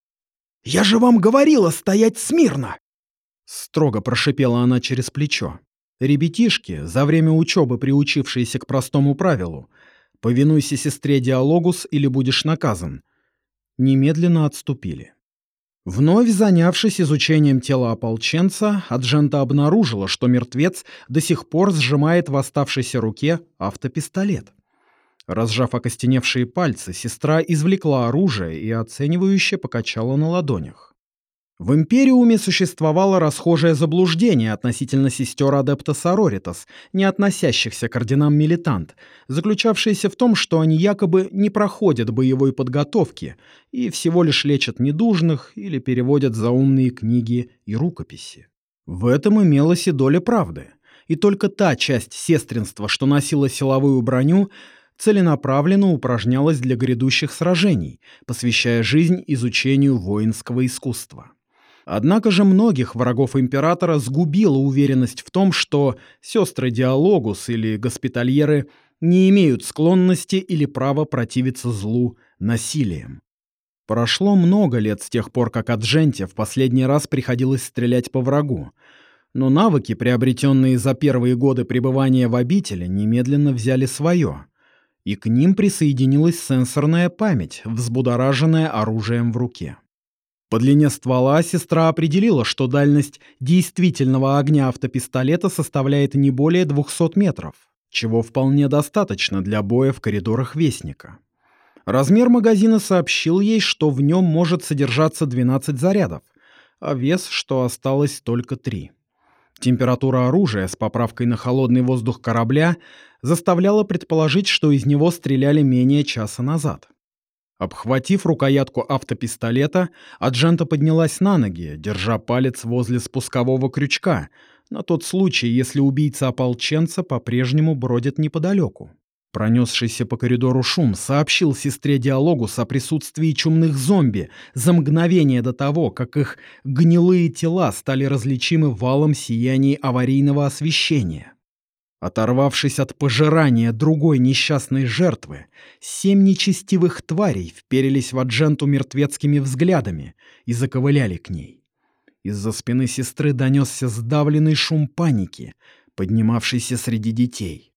Speaker 3: «Я же вам говорила стоять смирно!»
Speaker 1: Строго прошипела она через плечо. Ребятишки, за время учебы приучившиеся к простому правилу «повинуйся сестре Диалогус или будешь наказан», немедленно отступили. Вновь занявшись изучением тела ополченца, Аджента обнаружила, что мертвец до сих пор сжимает в оставшейся руке автопистолет. Разжав окостеневшие пальцы, сестра извлекла оружие и оценивающе покачала на ладонях. В Империуме существовало расхожее заблуждение относительно сестер Адепта Сороритас, не относящихся к орденам Милитант, заключавшееся в том, что они якобы не проходят боевой подготовки и всего лишь лечат недужных или переводят заумные книги и рукописи. В этом имелась и доля правды, и только та часть сестринства, что носила силовую броню, целенаправленно упражнялась для грядущих сражений, посвящая жизнь изучению воинского искусства. Однако же многих врагов императора сгубила уверенность в том, что сестры Диалогус или госпитальеры не имеют склонности или права противиться злу насилием. Прошло много лет с тех пор, как Адженте в последний раз приходилось стрелять по врагу, но навыки, приобретенные за первые годы пребывания в обители, немедленно взяли свое, и к ним присоединилась сенсорная память, взбудораженная оружием в руке. По длине ствола сестра определила, что дальность действительного огня автопистолета составляет не более двухсот метров, чего вполне достаточно для боя в коридорах Вестника. Размер магазина сообщил ей, что в нем может содержаться двенадцать зарядов, а вес, что осталось только три. Температура оружия с поправкой на холодный воздух корабля заставляла предположить, что из него стреляли менее часа назад. Обхватив рукоятку автопистолета, Аджента поднялась на ноги, держа палец возле спускового крючка, на тот случай, если убийца-ополченца по-прежнему бродит неподалеку. Пронесшийся по коридору шум сообщил сестре Диалогус о присутствии чумных зомби за мгновение до того, как их гнилые тела стали различимы в алом сиянии аварийного освещения. Оторвавшись от пожирания другой несчастной жертвы, семь нечестивых тварей вперились в Адженту мертвецкими взглядами и заковыляли к ней. Из-за спины сестры донесся сдавленный шум паники, поднимавшийся среди детей.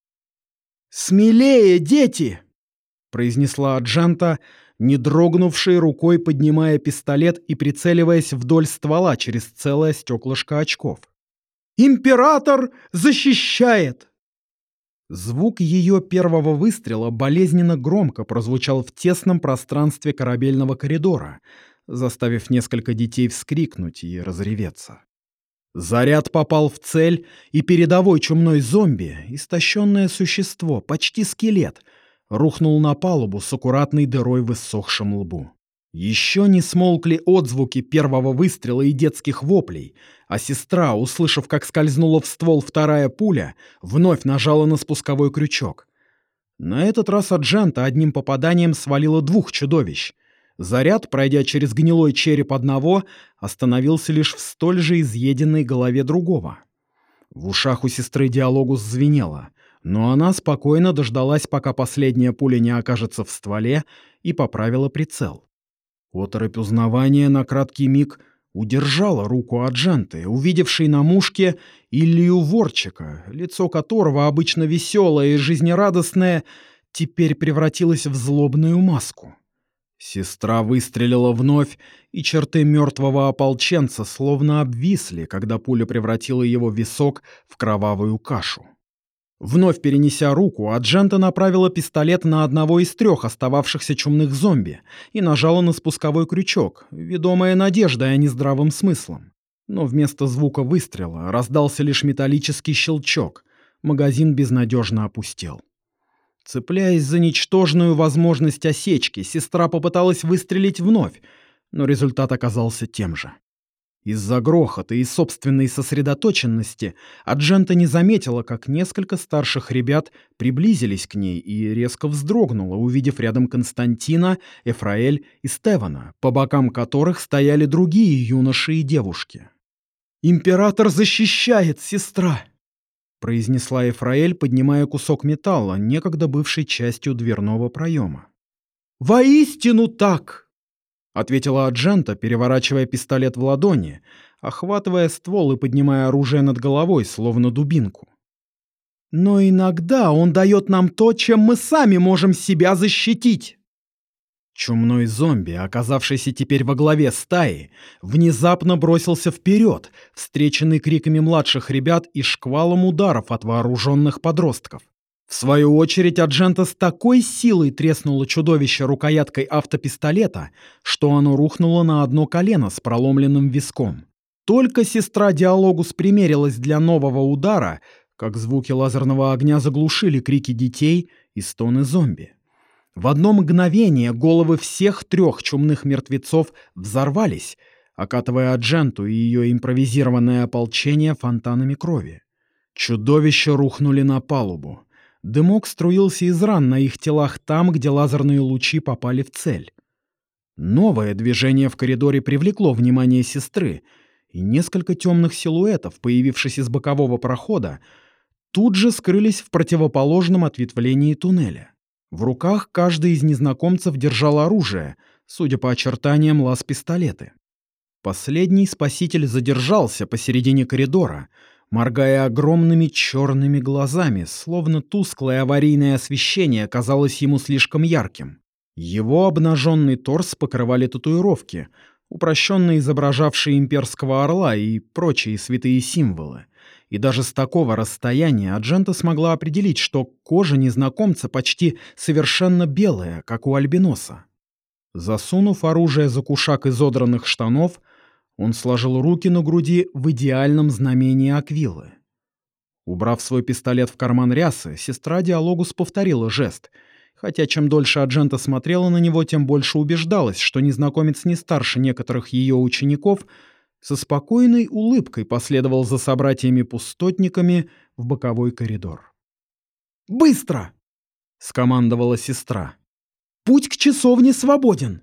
Speaker 1: «Смелее, дети!» — произнесла Аджента, не дрогнувшей рукой поднимая пистолет и прицеливаясь вдоль ствола через целое стеклышко очков. «Император защищает!» Звук ее первого выстрела болезненно громко прозвучал в тесном пространстве корабельного коридора, заставив несколько детей вскрикнуть и разреветься. Заряд попал в цель, и передовой чумной зомби, истощенное существо, почти скелет, рухнул на палубу с аккуратной дырой в иссохшем лбу. Еще не смолкли отзвуки первого выстрела и детских воплей, а сестра, услышав, как скользнула в ствол вторая пуля, вновь нажала на спусковой крючок. На этот раз Аджента одним попаданием свалила двух чудовищ. Заряд, пройдя через гнилой череп одного, остановился лишь в столь же изъеденной голове другого. В ушах у сестры Диалогус звенело, но она спокойно дождалась, пока последняя пуля не окажется в стволе, и поправила прицел. Оторопь узнавания на краткий миг удержала руку Адженты, увидевшей на мушке Илью Ворчика, лицо которого, обычно веселое и жизнерадостное, теперь превратилось в злобную маску. Сестра выстрелила вновь, и черты мертвого ополченца словно обвисли, когда пуля превратила его висок в кровавую кашу. Вновь перенеся руку, Аджента направила пистолет на одного из трех остававшихся чумных зомби и нажала на спусковой крючок, ведомая надеждой, а не здравым смыслом. Но вместо звука выстрела раздался лишь металлический щелчок. Магазин безнадежно опустел. Цепляясь за ничтожную возможность осечки, сестра попыталась выстрелить вновь, но результат оказался тем же. Из-за грохота и собственной сосредоточенности Аджента не заметила, как несколько старших ребят приблизились к ней и резко вздрогнула, увидев рядом Константина, Эфраэль и Стевана, по бокам которых стояли другие юноши и девушки. «Император защищает, сестра!» — произнесла Эфраэль, поднимая кусок металла, некогда бывшей частью дверного проема. «Воистину так!» — ответила Аджента, переворачивая пистолет в ладони, охватывая ствол и поднимая оружие над головой, словно дубинку. «Но иногда он дает нам то, чем мы сами можем себя защитить!» Чумной зомби, оказавшийся теперь во главе стаи, внезапно бросился вперед, встреченный криками младших ребят и шквалом ударов от вооруженных подростков. В свою очередь, Аджента с такой силой треснуло чудовище рукояткой автопистолета, что оно рухнуло на одно колено с проломленным виском. Только сестра Диалогус примерилась для нового удара, как звуки лазерного огня заглушили крики детей и стоны зомби. В одно мгновение головы всех трех чумных мертвецов взорвались, окатывая Адженту и ее импровизированное ополчение фонтанами крови. Чудовища рухнули на палубу. Дымок струился из ран на их телах там, где лазерные лучи попали в цель. Новое движение в коридоре привлекло внимание сестры, и несколько темных силуэтов, появившись из бокового прохода, тут же скрылись в противоположном ответвлении туннеля. В руках каждый из незнакомцев держал оружие, судя по очертаниям, лаз-пистолеты. Последний спаситель задержался посередине коридора, моргая огромными черными глазами, словно тусклое аварийное освещение казалось ему слишком ярким. Его обнаженный торс покрывали татуировки, упрощенно изображавшие имперского орла и прочие святые символы. И даже с такого расстояния Аджента смогла определить, что кожа незнакомца почти совершенно белая, как у альбиноса. Засунув оружие за кушак изодранных штанов, он сложил руки на груди в идеальном знамении Аквилы. Убрав свой пистолет в карман рясы, сестра Диалогус повторила жест, хотя чем дольше Аджента смотрела на него, тем больше убеждалась, что незнакомец не старше некоторых ее учеников, со спокойной улыбкой последовал за собратьями-пустотниками в боковой коридор.
Speaker 3: «Быстро!» — скомандовала сестра. «Путь к часовне свободен!»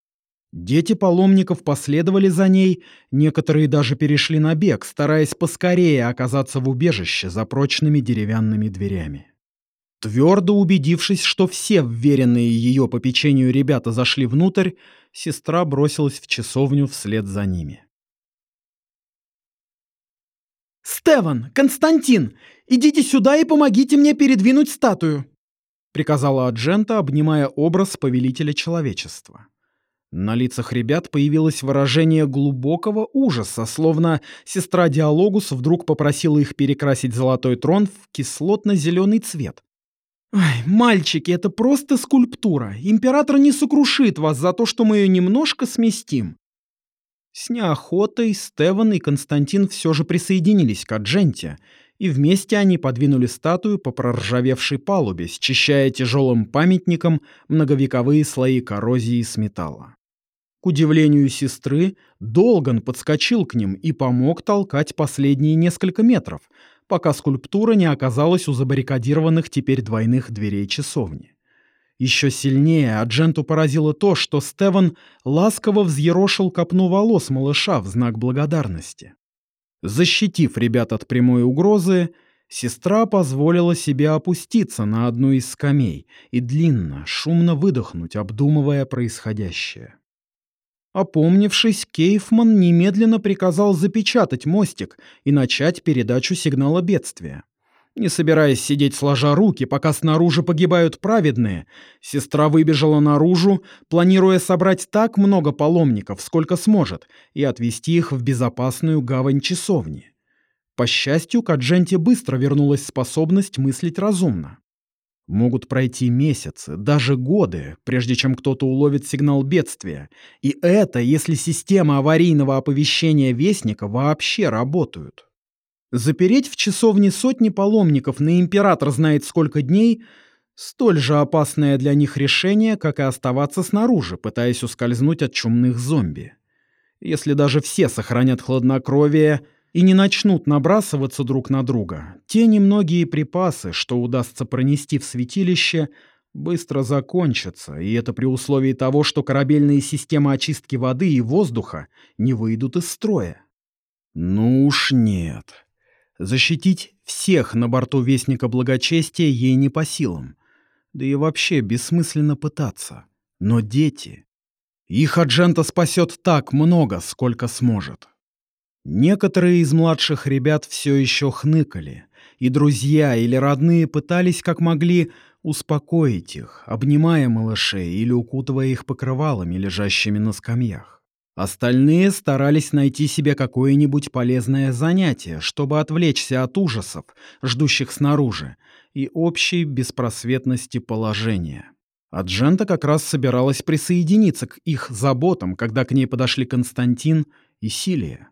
Speaker 1: Дети паломников последовали за ней, некоторые даже перешли на бег, стараясь поскорее оказаться в убежище за прочными деревянными дверями. Твердо убедившись, что все вверенные ее попечению ребята зашли внутрь, сестра бросилась в часовню вслед за ними.
Speaker 3: «Стеван! Константин! Идите сюда и помогите мне передвинуть статую!»
Speaker 1: — приказала Аджента, обнимая образ повелителя человечества. На лицах ребят появилось выражение глубокого ужаса, словно сестра Диалогус вдруг попросила их перекрасить золотой трон в кислотно-зеленый цвет.
Speaker 3: «Ай, мальчики, это просто скульптура. Император не сокрушит вас за то, что мы ее немножко сместим».
Speaker 1: С неохотой Стеван и Константин все же присоединились к Адженте, и вместе они подвинули статую по проржавевшей палубе, счищая тяжелым памятником многовековые слои коррозии с металла. К удивлению сестры, Долган подскочил к ним и помог толкать последние несколько метров, пока скульптура не оказалась у забаррикадированных теперь двойных дверей часовни. Еще сильнее Адженту поразило то, что Стеван ласково взъерошил копну волос малыша в знак благодарности. Защитив ребят от прямой угрозы, сестра позволила себе опуститься на одну из скамей и длинно, шумно выдохнуть, обдумывая происходящее. Опомнившись, Кейфман немедленно приказал запечатать мостик и начать передачу сигнала бедствия. Не собираясь сидеть сложа руки, пока снаружи погибают праведные, сестра выбежала наружу, планируя собрать так много паломников, сколько сможет, и отвезти их в безопасную гавань часовни. По счастью, к Адженте быстро вернулась способность мыслить разумно. Могут пройти месяцы, даже годы, прежде чем кто-то уловит сигнал бедствия. И это, если система аварийного оповещения Вестника вообще работают. Запереть в часовне сотни паломников на император знает сколько дней – столь же опасное для них решение, как и оставаться снаружи, пытаясь ускользнуть от чумных зомби. Если даже все сохранят хладнокровие и не начнут набрасываться друг на друга, те немногие припасы, что удастся пронести в святилище, быстро закончатся, и это при условии того, что корабельные системы очистки воды и воздуха не выйдут из строя. Ну уж нет. Защитить всех на борту Вестника Благочестия ей не по силам. Да и вообще бессмысленно пытаться. Но дети... Их Аджента спасет так много, сколько сможет. Некоторые из младших ребят все еще хныкали, и друзья или родные пытались как могли успокоить их, обнимая малышей или укутывая их покрывалами, лежащими на скамьях. Остальные старались найти себе какое-нибудь полезное занятие, чтобы отвлечься от ужасов, ждущих снаружи, и общей беспросветности положения. Аджента как раз собиралась присоединиться к их заботам, когда к ней подошли Константин и Силия.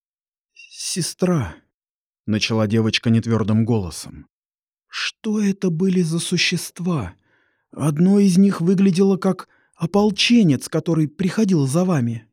Speaker 3: «Сестра», — начала девочка нетвердым голосом, — «что это были за существа? Одно из них выглядело как ополченец, который приходил за вами».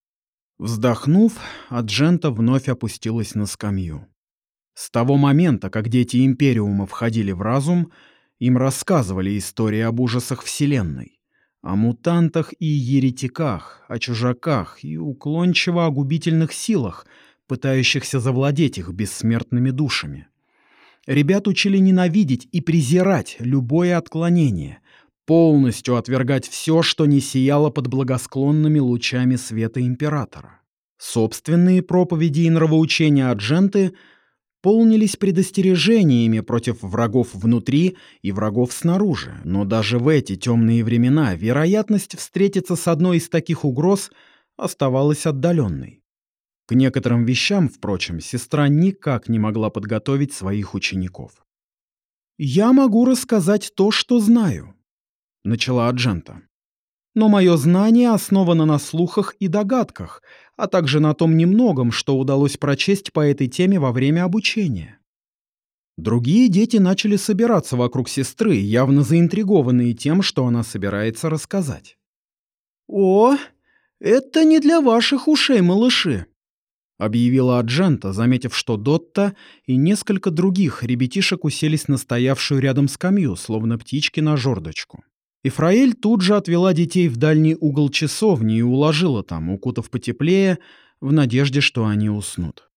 Speaker 1: Вздохнув, Аджента вновь опустилась на скамью. С того момента, как дети Империума входили в разум, им рассказывали истории об ужасах Вселенной, о мутантах и еретиках, о чужаках и уклончиво о губительных силах, пытающихся завладеть их бессмертными душами. Ребят учили ненавидеть и презирать любое отклонение, полностью отвергать все, что не сияло под благосклонными лучами света Императора. Собственные проповеди и нравоучения Адженты полнились предостережениями против врагов внутри и врагов снаружи, но даже в эти темные времена вероятность встретиться с одной из таких угроз оставалась отдаленной. К некоторым вещам, впрочем, сестра никак не могла подготовить своих учеников.
Speaker 3: «Я могу рассказать то, что знаю», — начала Аджента. «Но мое знание основано на слухах и догадках, а также на том немногом, что удалось прочесть по этой теме во время обучения». Другие дети начали собираться вокруг сестры, явно заинтригованные тем, что она собирается рассказать. «О, это не для ваших ушей, малыши», — объявила Аджента, заметив, что Дотта и несколько других ребятишек уселись на стоявшую рядом скамью, словно птички на жердочку. Ифраэль тут же отвела детей в дальний угол часовни и уложила там, укутав потеплее, в надежде, что они уснут.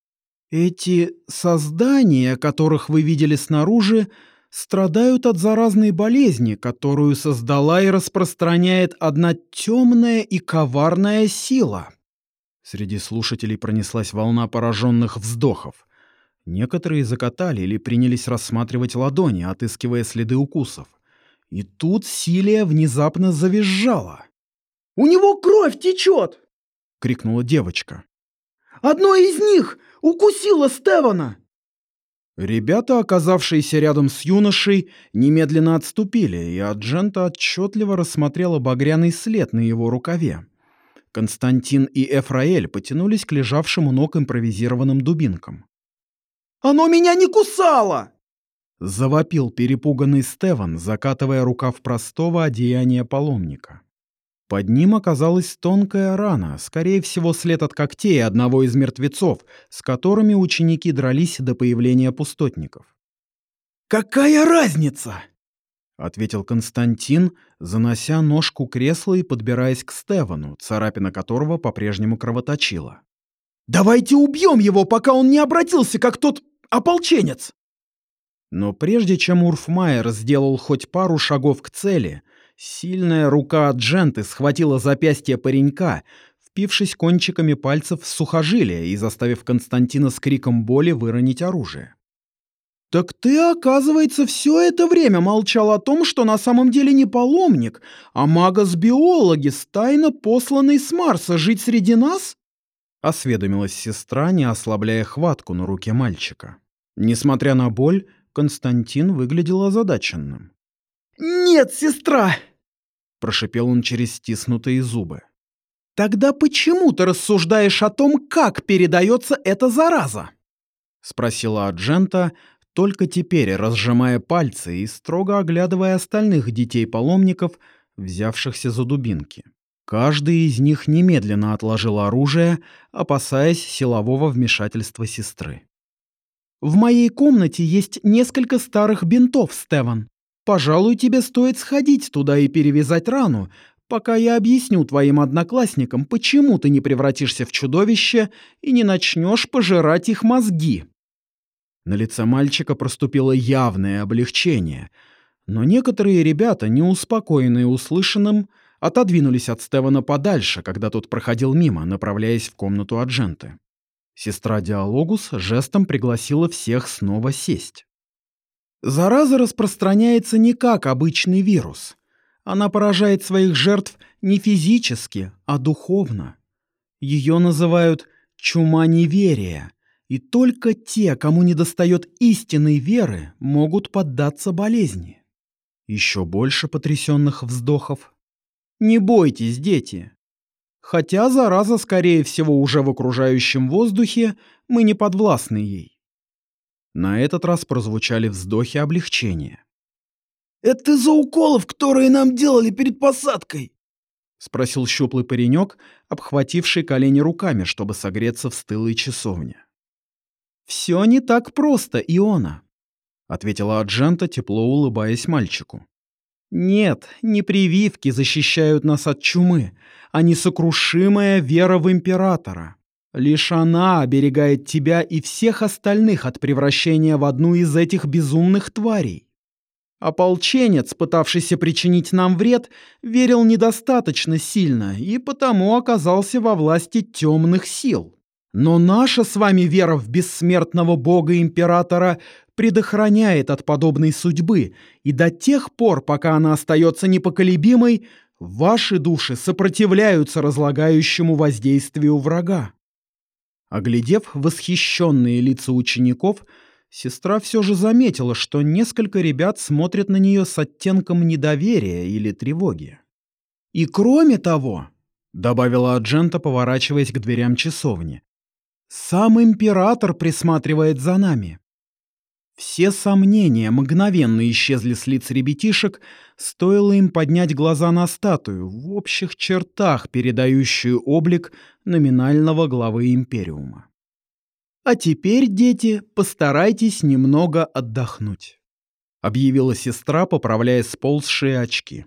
Speaker 3: «Эти создания, которых вы видели снаружи, страдают от заразной болезни, которую создала и распространяет одна темная и коварная сила». Среди слушателей пронеслась волна пораженных вздохов. Некоторые закатали или принялись рассматривать ладони, отыскивая следы укусов. И тут Силия внезапно завизжала. «У него кровь течет!» — крикнула девочка. «Одно из них укусило Стевана!» Ребята, оказавшиеся рядом с юношей, немедленно отступили, и Аджента отчетливо рассмотрела багряный след на его рукаве. Константин и Эфраэль потянулись к лежавшим у ног импровизированным дубинкам. «Оно меня не кусало!» — завопил перепуганный Стеван, закатывая рукав простого одеяния паломника. Под ним оказалась тонкая рана, скорее всего, след от когтей одного из мертвецов, с которыми ученики дрались до появления пустотников. «Какая разница?» — ответил Константин, занося ножку кресла и подбираясь к Стевану, царапина которого по-прежнему кровоточила. «Давайте убьем его, пока он не обратился, как тот ополченец!» Но прежде чем Урфмайер сделал хоть пару шагов к цели, сильная рука Адженты схватила запястье паренька, впившись кончиками пальцев в сухожилие и заставив Константина с криком боли выронить оружие. «Так ты, оказывается, все это время молчал о том, что на самом деле не паломник, а магос-биологис, тайно посланный с Марса, жить среди нас?» — осведомилась сестра, не ослабляя хватку на руке мальчика. Несмотря на боль, Константин выглядел озадаченным. «Нет, сестра!» — прошипел он через стиснутые зубы. «Тогда почему ты рассуждаешь о том, как передается эта зараза?» — спросила Аджента, только теперь разжимая пальцы и строго оглядывая остальных детей-паломников, взявшихся за дубинки. Каждый из них немедленно отложил оружие, опасаясь силового вмешательства сестры. «В моей комнате есть несколько старых бинтов, Стеван. Пожалуй, тебе стоит сходить туда и перевязать рану, пока я объясню твоим одноклассникам, почему ты не превратишься в чудовище и не начнешь пожирать их мозги». На лице мальчика проступило явное облегчение, но некоторые ребята, не успокоенные услышанным, отодвинулись от Стевана подальше, когда тот проходил мимо, направляясь в комнату Адженты. Сестра Диалогус жестом пригласила всех снова сесть. Зараза распространяется не как обычный вирус. Она поражает своих жертв не физически, а духовно. Ее называют «чума неверия», И только те, кому недостает истинной веры, могут поддаться болезни. Еще больше потрясенных вздохов. Не бойтесь, дети. Хотя зараза, скорее всего, уже в окружающем воздухе, мы не подвластны ей. На этот раз прозвучали вздохи облегчения.
Speaker 2: «Это из-за уколов, которые нам делали перед посадкой?»
Speaker 3: — спросил щуплый паренек, обхвативший колени руками, чтобы согреться в стылой часовне. «Все не так просто, Иона», — ответила Аджента, тепло улыбаясь мальчику. «Нет, не прививки защищают нас от чумы, а несокрушимая вера в Императора. Лишь она оберегает тебя и всех остальных от превращения в одну из этих безумных тварей. Ополченец, пытавшийся причинить нам вред, верил недостаточно сильно и потому оказался во власти темных сил. Но наша с вами вера в бессмертного бога-императора предохраняет от подобной судьбы, и до тех пор, пока она остается непоколебимой, ваши души сопротивляются разлагающему воздействию врага». Оглядев восхищенные лица учеников, сестра все же заметила, что несколько ребят смотрят на нее с оттенком недоверия или тревоги. «И кроме того», — добавила Аджента, поворачиваясь к дверям часовни, «сам император присматривает за нами». Все сомнения мгновенно исчезли с лиц ребятишек, стоило им поднять глаза на статую, в общих чертах передающую облик номинального главы Империума. «А теперь, дети, постарайтесь немного отдохнуть», — объявила сестра, поправляя сползшие очки.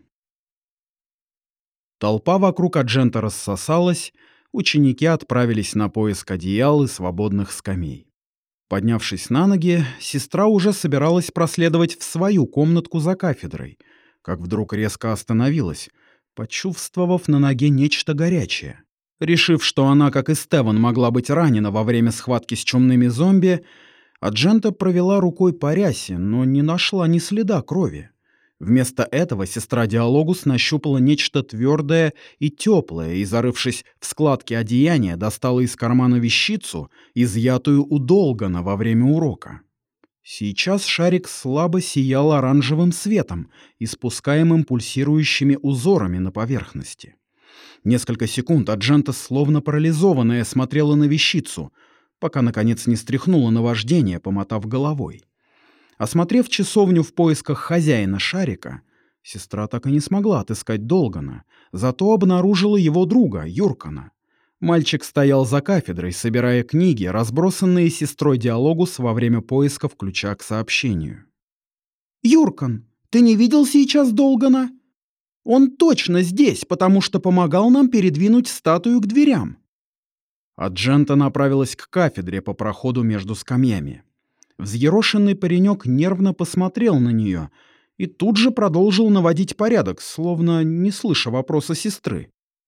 Speaker 3: Толпа вокруг Аджента рассосалась, ученики отправились на поиск одеял и свободных скамей. Поднявшись на ноги, сестра уже собиралась проследовать в свою комнатку за кафедрой, как вдруг резко остановилась, почувствовав на ноге нечто горячее. Решив, что она, как и Стеван, могла быть ранена во время схватки с чумными зомби, Аджента провела рукой по рясе, но не нашла ни следа крови. Вместо этого сестра Диалогус нащупала нечто твердое и теплое и, зарывшись в складки одеяния, достала из кармана вещицу, изъятую у Долгана во время урока. Сейчас шарик слабо сиял оранжевым светом, испускаемым пульсирующими узорами на поверхности. Несколько секунд Аджента, словно парализованная, смотрела на вещицу, пока, наконец, не стряхнула наваждение, помотав головой. Осмотрев часовню в поисках хозяина шарика, сестра так и не смогла отыскать Долгана, зато обнаружила его друга, Юркана. Мальчик стоял за кафедрой, собирая книги, разбросанные сестрой Диалогус во время поисков ключа к сообщению. «Юркан, ты не видел сейчас Долгана? Он точно здесь, потому что помогал нам передвинуть статую к дверям». Аджента направилась к кафедре по проходу между скамьями. Взъерошенный паренек нервно посмотрел на нее и тут же продолжил наводить порядок, словно не слыша вопроса сестры.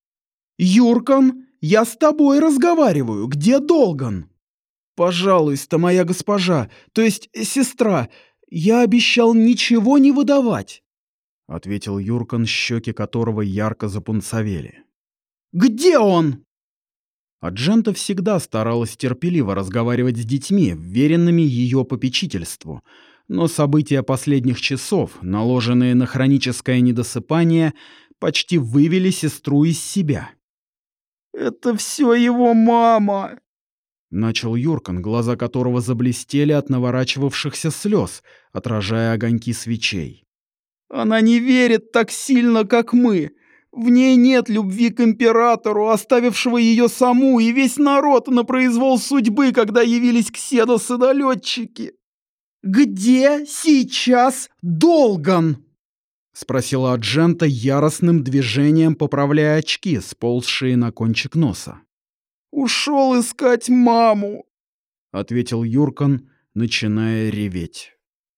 Speaker 3: «Юркан, я с тобой разговариваю. Где Долган?» «Пожалуйста, моя госпожа, то есть сестра, я обещал ничего не выдавать», — ответил Юркан, щеки которого ярко запунцовели. «Где он?» Аджента всегда старалась терпеливо разговаривать с детьми, вверенными ее попечительству, но события последних часов, наложенные на хроническое недосыпание, почти вывели сестру из себя. «Это все его мама!» — начал Юркан, глаза которого заблестели от наворачивавшихся слез, отражая огоньки свечей. «Она не верит так сильно, как мы. В ней нет любви к императору, оставившего ее саму, и весь народ на произвол судьбы, когда явились ксеносодолетчики. Где сейчас Долган?» — спросила Аджента яростным движением, поправляя очки, сползшие на кончик носа. «Ушел искать маму», — ответил Юркан, начиная реветь.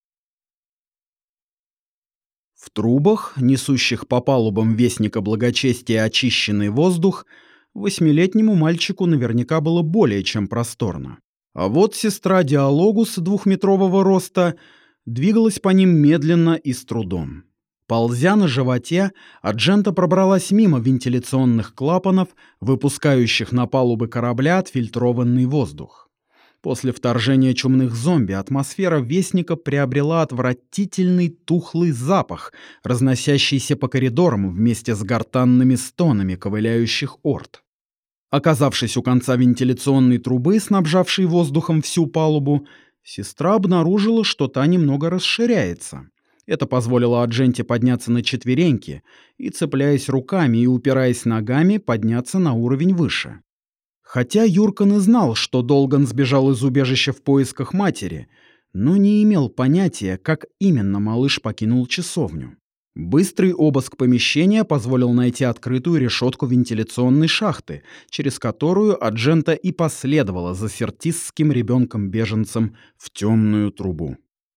Speaker 3: В трубах, несущих по палубам Вестника Благочестия очищенный воздух, восьмилетнему мальчику наверняка было более чем просторно. А вот сестра Диалогус двухметрового роста двигалась по ним медленно и с трудом. Ползя на животе, Аджента пробралась мимо вентиляционных клапанов, выпускающих на палубы корабля отфильтрованный воздух.
Speaker 1: После вторжения чумных зомби атмосфера Вестника приобрела отвратительный тухлый запах, разносящийся по коридорам вместе с гортанными стонами ковыляющих орд. Оказавшись у конца вентиляционной трубы, снабжавшей воздухом всю палубу, сестра обнаружила, что та немного расширяется. Это позволило Адженте подняться на четвереньки и, цепляясь руками и упираясь ногами, подняться на уровень выше. Хотя Юркан и знал, что Долган сбежал из убежища в поисках матери, но не имел понятия, как именно малыш покинул часовню. Быстрый обыск помещения позволил найти открытую решетку вентиляционной шахты, через которую Аджента и последовала за сертисским ребенком-беженцем в темную трубу.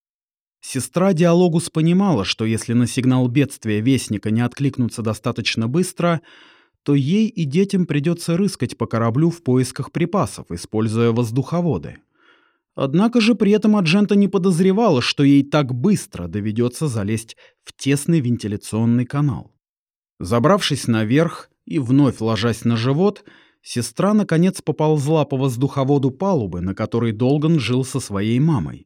Speaker 1: Сестра Диалогус понимала, что если на сигнал бедствия Вестника не откликнуться достаточно быстро, то ей и детям придется рыскать по кораблю в поисках припасов, используя воздуховоды. Однако же при этом Аджента не подозревала, что ей так быстро доведется залезть в тесный вентиляционный канал. Забравшись наверх и вновь ложась на живот, сестра наконец поползла по воздуховоду палубы, на которой Долган жил со своей мамой.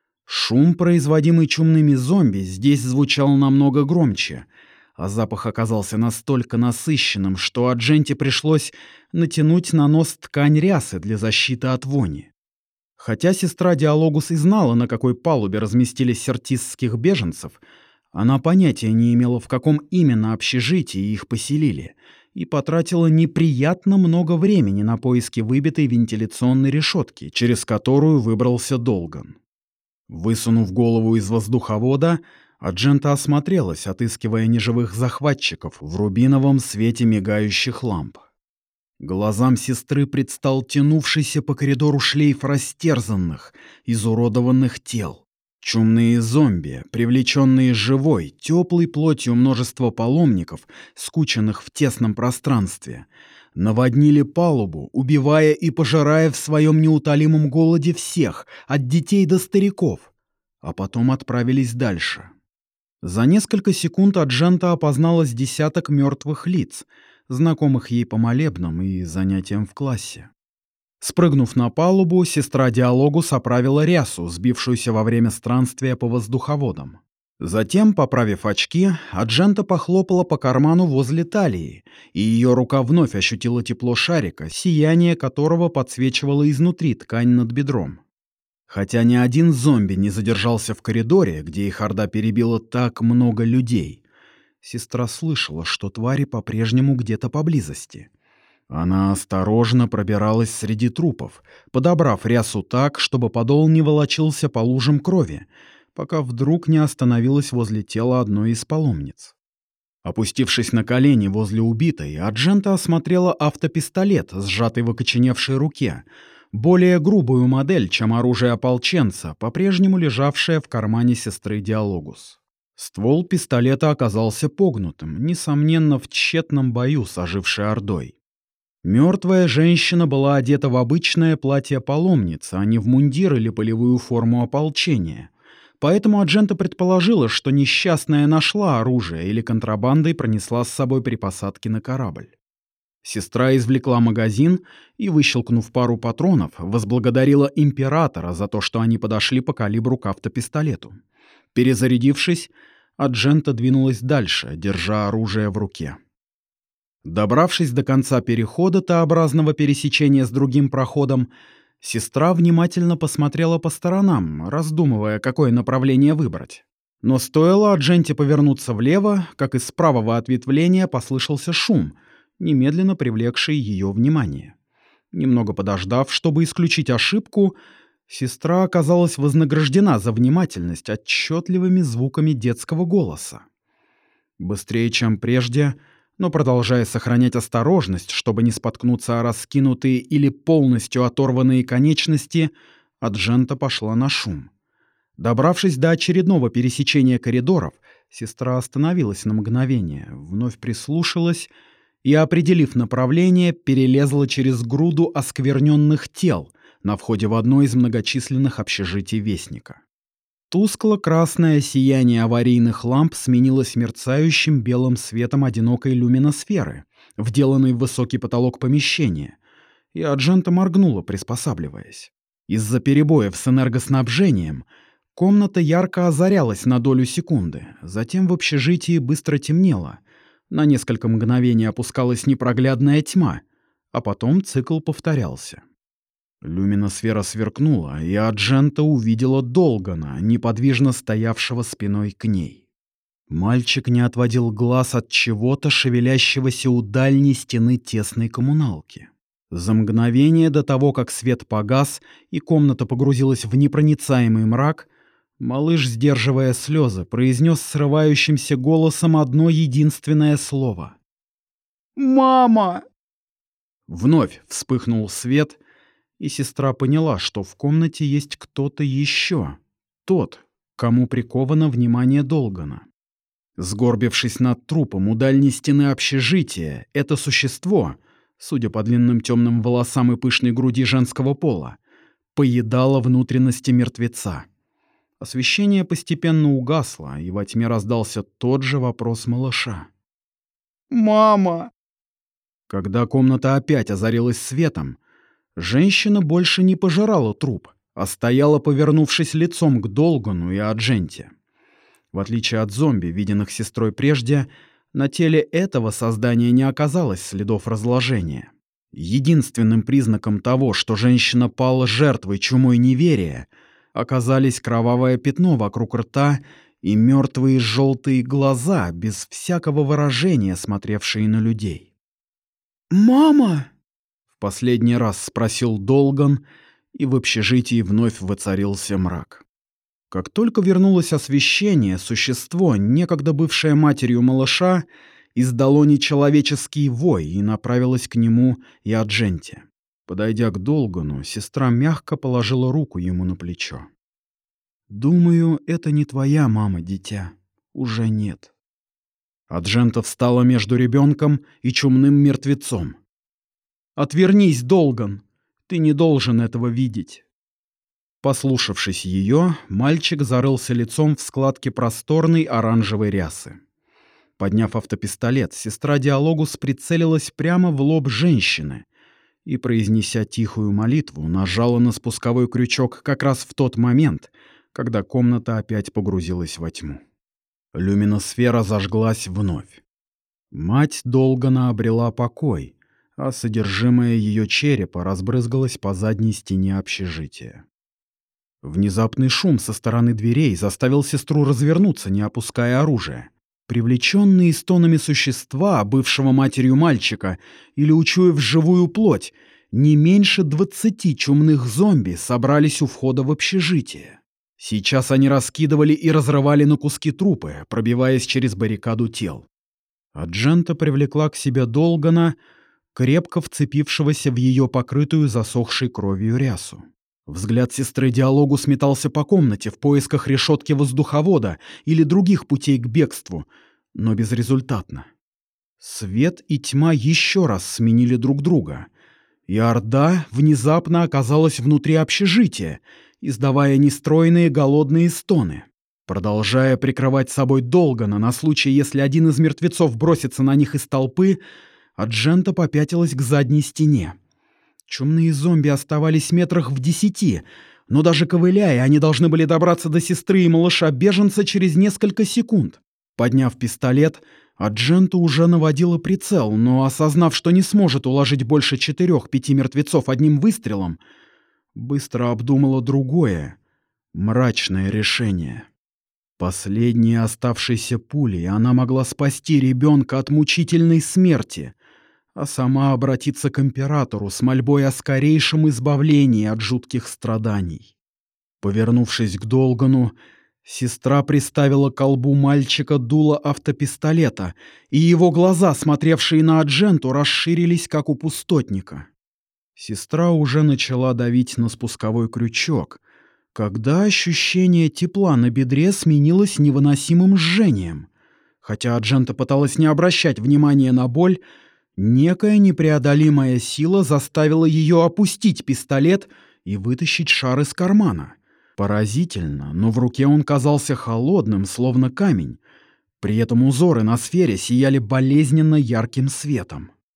Speaker 1: Шум, производимый чумными зомби, здесь звучал намного громче, а запах оказался настолько насыщенным, что Адженте пришлось натянуть на нос ткань рясы для защиты от вони. Хотя сестра Диалогус и знала, на какой палубе разместились сертисских беженцев, она понятия не имела, в каком именно общежитии их поселили, и потратила неприятно много времени на поиски выбитой вентиляционной решетки, через которую выбрался Долган. Высунув голову из воздуховода, Аджента осмотрелась, отыскивая неживых захватчиков в рубиновом свете мигающих ламп. Глазам сестры предстал тянувшийся по коридору шлейф растерзанных, изуродованных тел. Чумные зомби, привлеченные живой, теплой плотью множества паломников, скученных в тесном пространстве, наводнили палубу, убивая и пожирая в своем неутолимом голоде всех, от детей до стариков, а потом отправились дальше. За несколько секунд Аджента опознала с десяток мертвых лиц, знакомых ей по молебнам и занятиям в классе. Спрыгнув на палубу, сестра Диалогус оправила рясу, сбившуюся во время странствия по воздуховодам. Затем, поправив очки, Аджента похлопала по карману возле талии, и ее рука вновь ощутила тепло шарика, сияние которого подсвечивало изнутри ткань над бедром. Хотя ни один зомби не задержался в коридоре, где их орда перебила так много людей, сестра слышала, что твари по-прежнему где-то поблизости. Она осторожно пробиралась среди трупов, подобрав рясу так, чтобы подол не волочился по лужам крови, пока вдруг не остановилась возле тела одной из паломниц. Опустившись на колени возле убитой, Аджента осмотрела автопистолет, сжатый в окоченевшей руке, более грубую модель, чем оружие ополченца, по-прежнему лежавшее в кармане сестры Диалогус. Ствол пистолета оказался погнутым, несомненно, в тщетном бою с ожившей ордой. Мертвая женщина была одета в обычное платье паломницы, а не в мундир или полевую форму ополчения. Поэтому Аджента предположила, что несчастная нашла оружие или контрабандой пронесла с собой при посадке на корабль. Сестра извлекла магазин и, выщелкнув пару патронов, возблагодарила императора за то, что они подошли по калибру к автопистолету. Перезарядившись, Аджента двинулась дальше, держа оружие в руке. Добравшись до конца перехода Т-образного пересечения с другим проходом, сестра внимательно посмотрела по сторонам, раздумывая, какое направление выбрать. Но стоило Адженте повернуться влево, как из правого ответвления послышался шум, немедленно привлекший ее внимание. Немного подождав, чтобы исключить ошибку, сестра оказалась вознаграждена за внимательность отчетливыми звуками детского голоса. Быстрее, чем прежде, но продолжая сохранять осторожность, чтобы не споткнуться о раскинутые или полностью оторванные конечности, Аджента пошла на шум. Добравшись до очередного пересечения коридоров, сестра остановилась на мгновение, вновь прислушалась и, определив направление, перелезла через груду оскверненных тел на входе в одно из многочисленных общежитий Вестника. Тускло-красное сияние аварийных ламп сменилось мерцающим белым светом одинокой люминосферы, вделанной в высокий потолок помещения, и Аджента моргнула, приспосабливаясь. Из-за перебоев с энергоснабжением комната ярко озарялась на долю секунды, затем в общежитии быстро темнело, на несколько мгновений опускалась непроглядная тьма, а потом цикл повторялся. Люминосфера сверкнула, и Аджента увидела Долгана, неподвижно стоявшего спиной к ней. Мальчик не отводил глаз от чего-то, шевелящегося у дальней стены тесной коммуналки. За мгновение до того, как свет погас и комната погрузилась в непроницаемый мрак, малыш, сдерживая слезы, произнес срывающимся голосом одно единственное слово. «Мама!» Вновь вспыхнул свет, и сестра поняла, что в комнате есть кто-то еще, тот, кому приковано внимание Долгана. Сгорбившись над трупом у дальней стены общежития, это существо, судя по длинным темным волосам и пышной груди женского пола, поедало внутренности мертвеца. Освещение постепенно угасло, и во тьме раздался тот же вопрос малыша. «Мама!» Когда комната опять озарилась светом, женщина больше не пожирала труп, а стояла, повернувшись лицом к Долгану и Адженте. В отличие от зомби, виденных сестрой прежде, на теле этого создания не оказалось следов разложения. Единственным признаком того, что женщина пала жертвой чумой неверия, оказались кровавое пятно вокруг рта и мертвые желтые глаза, без всякого выражения смотревшие на людей. «Мама!» — в последний раз спросил Долган, и в общежитии вновь воцарился мрак. Как только вернулось освещение, существо, некогда бывшее матерью малыша, издало нечеловеческий вой и направилось к нему и Адженте. Подойдя к Долгану, сестра мягко положила руку ему на плечо. «Думаю, это не твоя мама, дитя. Уже нет». Аджента встала между ребенком и чумным мертвецом. «Отвернись, Долган! Ты не должен этого видеть!» Послушавшись ее, мальчик зарылся лицом в складки просторной оранжевой рясы. Подняв автопистолет, сестра Диалогус прицелилась прямо в лоб женщины и, произнеся тихую молитву, нажала на спусковой крючок как раз в тот момент, когда комната опять погрузилась во тьму. Люминосфера зажглась вновь. Мать Долгана обрела покой, а содержимое ее черепа разбрызгалось по задней стене общежития. Внезапный шум со стороны дверей заставил сестру развернуться, не опуская оружия. Привлеченные стонами существа, бывшего матерью мальчика, или учуяв живую плоть, не меньше двадцати чумных зомби собрались у входа в общежитие. Сейчас они раскидывали и разрывали на куски трупы, пробиваясь через баррикаду тел. Аджента привлекла к себе Долгана, крепко вцепившегося в ее покрытую засохшей кровью рясу. Взгляд сестры Диалогу сметался по комнате в поисках решетки воздуховода или других путей к бегству, но безрезультатно. Свет и тьма еще раз сменили друг друга, и Орда внезапно оказалась внутри общежития, издавая нестройные голодные стоны. Продолжая прикрывать собой Долгана на случай, если один из мертвецов бросится на них из толпы, Аджента попятилась к задней стене. Чумные зомби оставались метрах в десяти, но даже ковыляя, они должны были добраться до сестры и малыша-беженца через несколько секунд. Подняв пистолет, Аджента уже наводила прицел, но, осознав, что не сможет уложить больше четырех-пяти мертвецов одним выстрелом, быстро обдумала другое, мрачное решение. Последней оставшейся пулей она могла спасти ребенка от мучительной смерти, а сама обратиться к императору с мольбой о скорейшем избавлении от жутких страданий. Повернувшись к Долгану, сестра приставила к колбу мальчика дуло автопистолета, и его глаза, смотревшие на Адженту, расширились, как у пустотника. Сестра уже начала давить на спусковой крючок, когда ощущение тепла на бедре сменилось невыносимым жжением. Хотя Аджента пыталась не обращать внимания на боль, некая непреодолимая сила заставила ее опустить пистолет и вытащить шар из кармана. Поразительно, но в руке он казался холодным, словно камень. При этом узоры на сфере сияли болезненно ярким светом.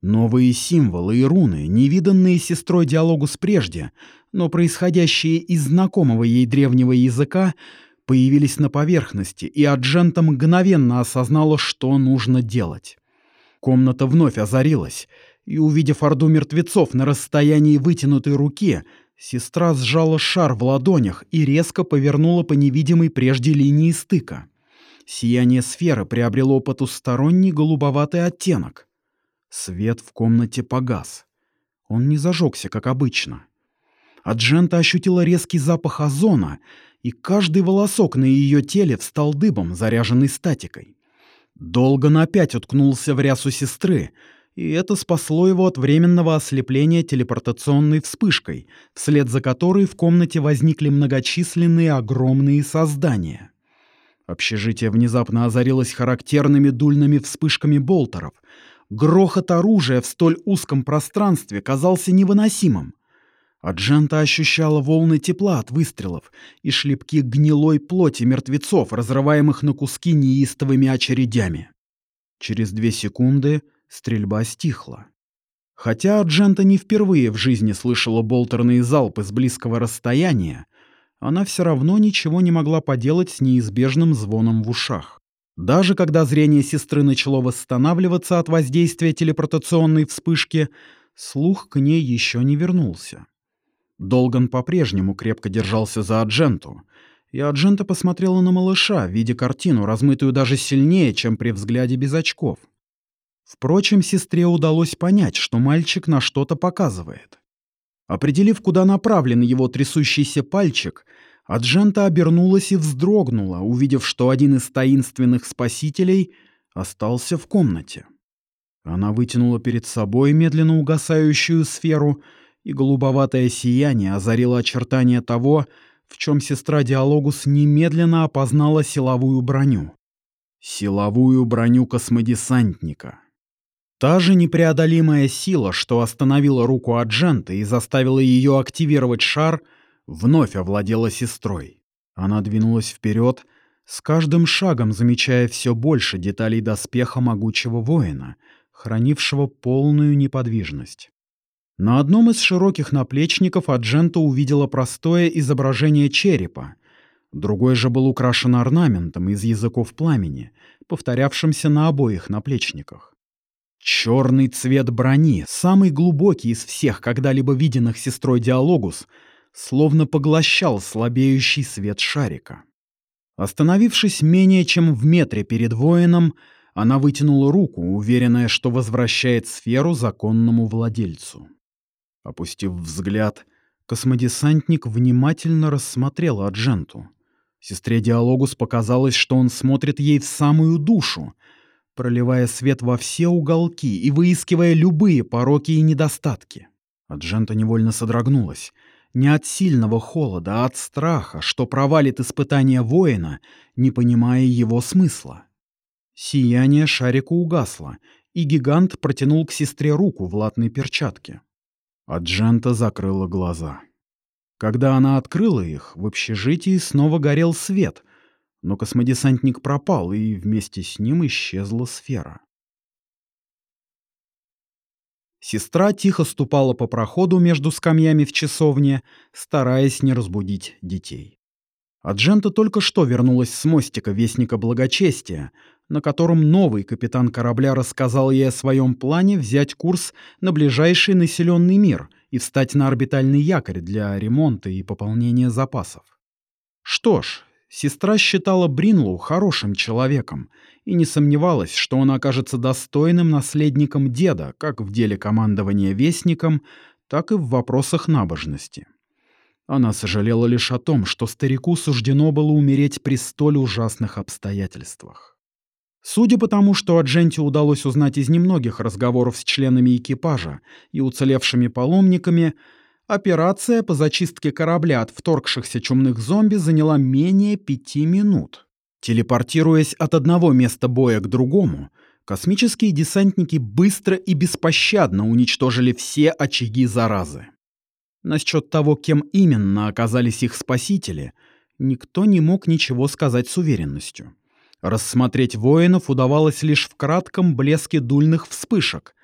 Speaker 1: Новые символы и руны, невиданные сестрой Диалогус прежде, но происходящие из знакомого ей древнего языка, появились на поверхности, и Аджента мгновенно осознала, что нужно делать. Комната вновь озарилась, и, увидев орду мертвецов на расстоянии вытянутой руки, сестра сжала шар в ладонях и резко повернула по невидимой прежде линии стыка. Сияние сферы приобрело потусторонний голубоватый оттенок. Свет в комнате погас. Он не зажегся, как обычно. Аджента ощутила резкий запах озона, и каждый волосок на ее теле встал дыбом, заряженный статикой. Долган опять уткнулся в рясу сестры, и это спасло его от временного ослепления телепортационной вспышкой, вслед за которой в комнате возникли многочисленные огромные создания. Общежитие внезапно озарилось характерными дульными вспышками болтеров. Грохот оружия в столь узком пространстве казался невыносимым. Аджента ощущала волны тепла от выстрелов и шлепки гнилой плоти мертвецов, разрываемых на куски неистовыми очередями. Через две секунды стрельба стихла. Хотя Аджента не впервые в жизни слышала болтерные залпы с близкого расстояния, она все равно ничего не могла поделать с неизбежным звоном в ушах. Даже когда зрение сестры начало восстанавливаться от воздействия телепортационной вспышки, слух к ней еще не вернулся. Долган по-прежнему крепко держался за Адженту, и Аджента посмотрела на малыша, видя картину, размытую даже сильнее, чем при взгляде без очков. Впрочем, сестре удалось понять, что мальчик на что-то показывает. Определив, куда направлен его трясущийся пальчик, Аджента обернулась и вздрогнула, увидев, что один из таинственных спасителей остался в комнате. Она вытянула перед собой медленно угасающую сферу, и голубоватое сияние озарило очертания того, в чем сестра Диалогус немедленно опознала силовую броню. Силовую броню космодесантника. Та же непреодолимая сила, что остановила руку Адженты и заставила ее активировать шар, вновь овладела сестрой. Она двинулась вперед, с каждым шагом замечая все больше деталей доспеха могучего воина, хранившего полную неподвижность. На одном из широких наплечников Аджента увидела простое изображение черепа, другой же был украшен орнаментом из языков пламени, повторявшимся на обоих наплечниках. Черный цвет брони, самый глубокий из всех когда-либо виденных сестрой Диалогус, словно поглощал слабеющий свет шарика. Остановившись менее чем в метре перед воином, она вытянула руку, уверенная, что возвращает сферу законному владельцу. Опустив взгляд, космодесантник внимательно рассмотрел Адженту. Сестре Диалогус показалось, что он смотрит ей в самую душу, проливая свет во все уголки и выискивая любые пороки и недостатки. Аджента невольно содрогнулась. Не от сильного холода, а от страха, что провалит испытание воина, не понимая его смысла. Сияние шарика угасло, и гигант протянул к сестре руку в латной перчатке. Аджента закрыла глаза. Когда она открыла их, в общежитии снова горел свет, но космодесантник пропал, и вместе с ним исчезла сфера. Сестра тихо ступала по проходу между скамьями в часовне, стараясь не разбудить детей. Аджента только что вернулась с мостика Вестника Благочестия, на котором новый капитан корабля рассказал ей о своем плане взять курс на ближайший населенный мир и встать на орбитальный якорь для ремонта и пополнения запасов. Что ж, сестра считала Бринлоу хорошим человеком и не сомневалась, что он окажется достойным наследником деда как в деле командования Вестником, так и в вопросах набожности. Она сожалела лишь о том, что старику суждено было умереть при столь ужасных обстоятельствах. Судя по тому, что Адженте удалось узнать из немногих разговоров с членами экипажа и уцелевшими паломниками, операция по зачистке корабля от вторгшихся чумных зомби заняла менее пяти минут. Телепортируясь от одного места боя к другому, космические десантники быстро и беспощадно уничтожили все очаги заразы. Насчет того, кем именно оказались их спасители, никто не мог ничего сказать с уверенностью. Рассмотреть воинов удавалось лишь в кратком блеске дульных вспышек,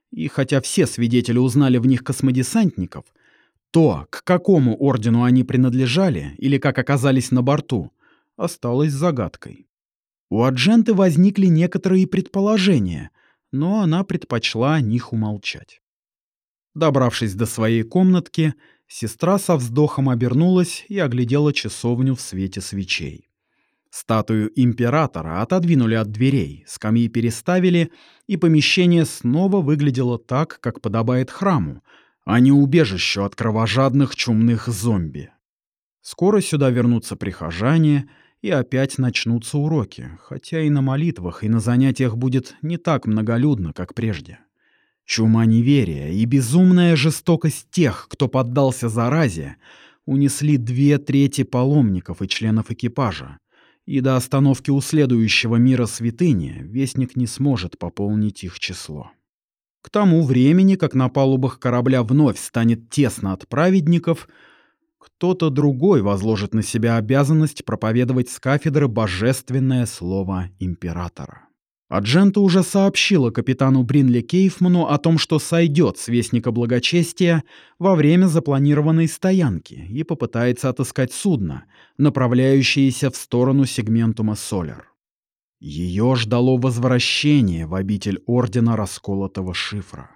Speaker 1: И хотя все свидетели узнали в них космодесантников, то, к какому ордену они принадлежали или как оказались на борту, осталось загадкой. У Адженты возникли некоторые предположения, но она предпочла о них умолчать. Добравшись до своей комнатки, сестра со вздохом обернулась и оглядела часовню в свете свечей. Статую императора отодвинули от дверей, скамьи переставили, и помещение снова выглядело так, как подобает храму, а не убежищу от кровожадных чумных зомби. Скоро сюда вернутся прихожане, и опять начнутся уроки, хотя и на молитвах, и на занятиях будет не так многолюдно, как прежде. Чума неверия и безумная жестокость тех, кто поддался заразе, унесли две трети паломников и членов экипажа, и до остановки у следующего мира святыни вестник не сможет пополнить их число. К тому времени, как на палубах корабля вновь станет тесно от праведников, кто-то другой возложит на себя обязанность проповедовать с кафедры божественное слово императора. Аджента уже сообщила капитану Бринли Кейфману о том, что сойдет с Вестника Благочестия во время запланированной стоянки и попытается отыскать судно, направляющееся в сторону сегментума Солер. Ее ждало возвращение в обитель Ордена Расколотого Шифра.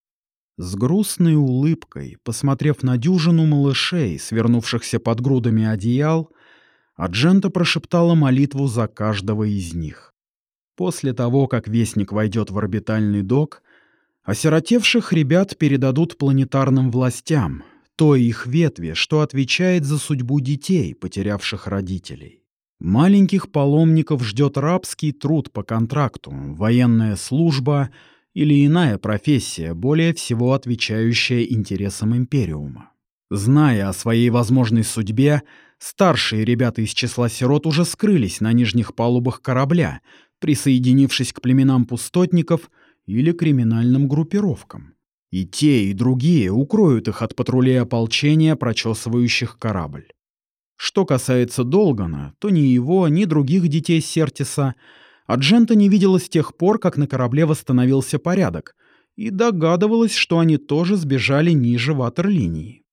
Speaker 1: С грустной улыбкой, посмотрев на дюжину малышей, свернувшихся под грудами одеял, Аджента прошептала молитву за каждого из них. После того, как Вестник войдет в орбитальный док, осиротевших ребят передадут планетарным властям, той их ветви, что отвечает за судьбу детей, потерявших родителей. Маленьких паломников ждет рабский труд по контракту, военная служба или иная профессия, более всего отвечающая интересам Империума. Зная о своей возможной судьбе, старшие ребята из числа сирот уже скрылись на нижних палубах корабля, присоединившись к племенам пустотников или криминальным группировкам. И те, и другие укроют их от патрулей ополчения, прочесывающих корабль. Что касается Долгана, то ни его, ни других детей Сертиса Аджента не видела с тех пор, как на корабле восстановился порядок, и догадывалась, что они тоже сбежали ниже ватерлинии.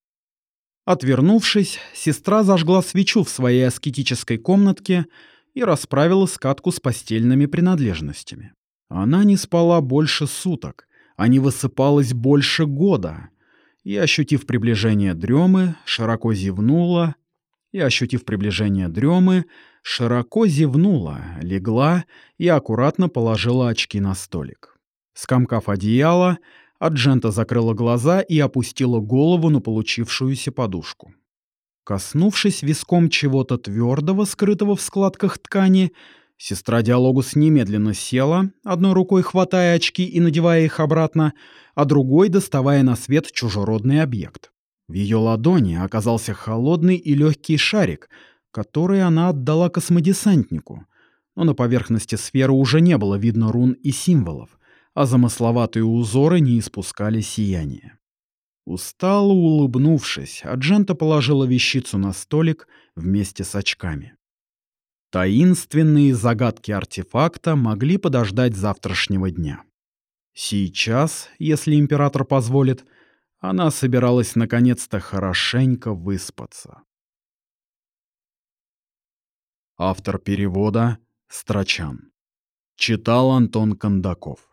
Speaker 1: Отвернувшись, сестра зажгла свечу в своей аскетической комнатке и расправила скатку с постельными принадлежностями. Она не спала больше суток, а не высыпалась больше года, и, ощутив приближение дремы, широко зевнула, и, ощутив приближение дремы, широко зевнула, легла и аккуратно положила очки на столик. Скомкав одеяло, Аджента закрыла глаза и опустила голову на получившуюся подушку. Коснувшись виском чего-то твердого, скрытого в складках ткани, сестра Диалогус немедленно села, одной рукой хватая очки и надевая их обратно, а другой доставая на свет чужеродный объект. В ее ладони оказался холодный и легкий шарик, который она отдала космодесантнику, но на поверхности сферы уже не было видно рун и символов, а замысловатые узоры не испускали сияния. Устало улыбнувшись, Аджента положила вещицу на столик вместе с очками. Таинственные загадки артефакта могли подождать завтрашнего дня. Сейчас, если император позволит, она собиралась наконец-то хорошенько выспаться. Автор перевода Строчан. Читал Антон Кондаков.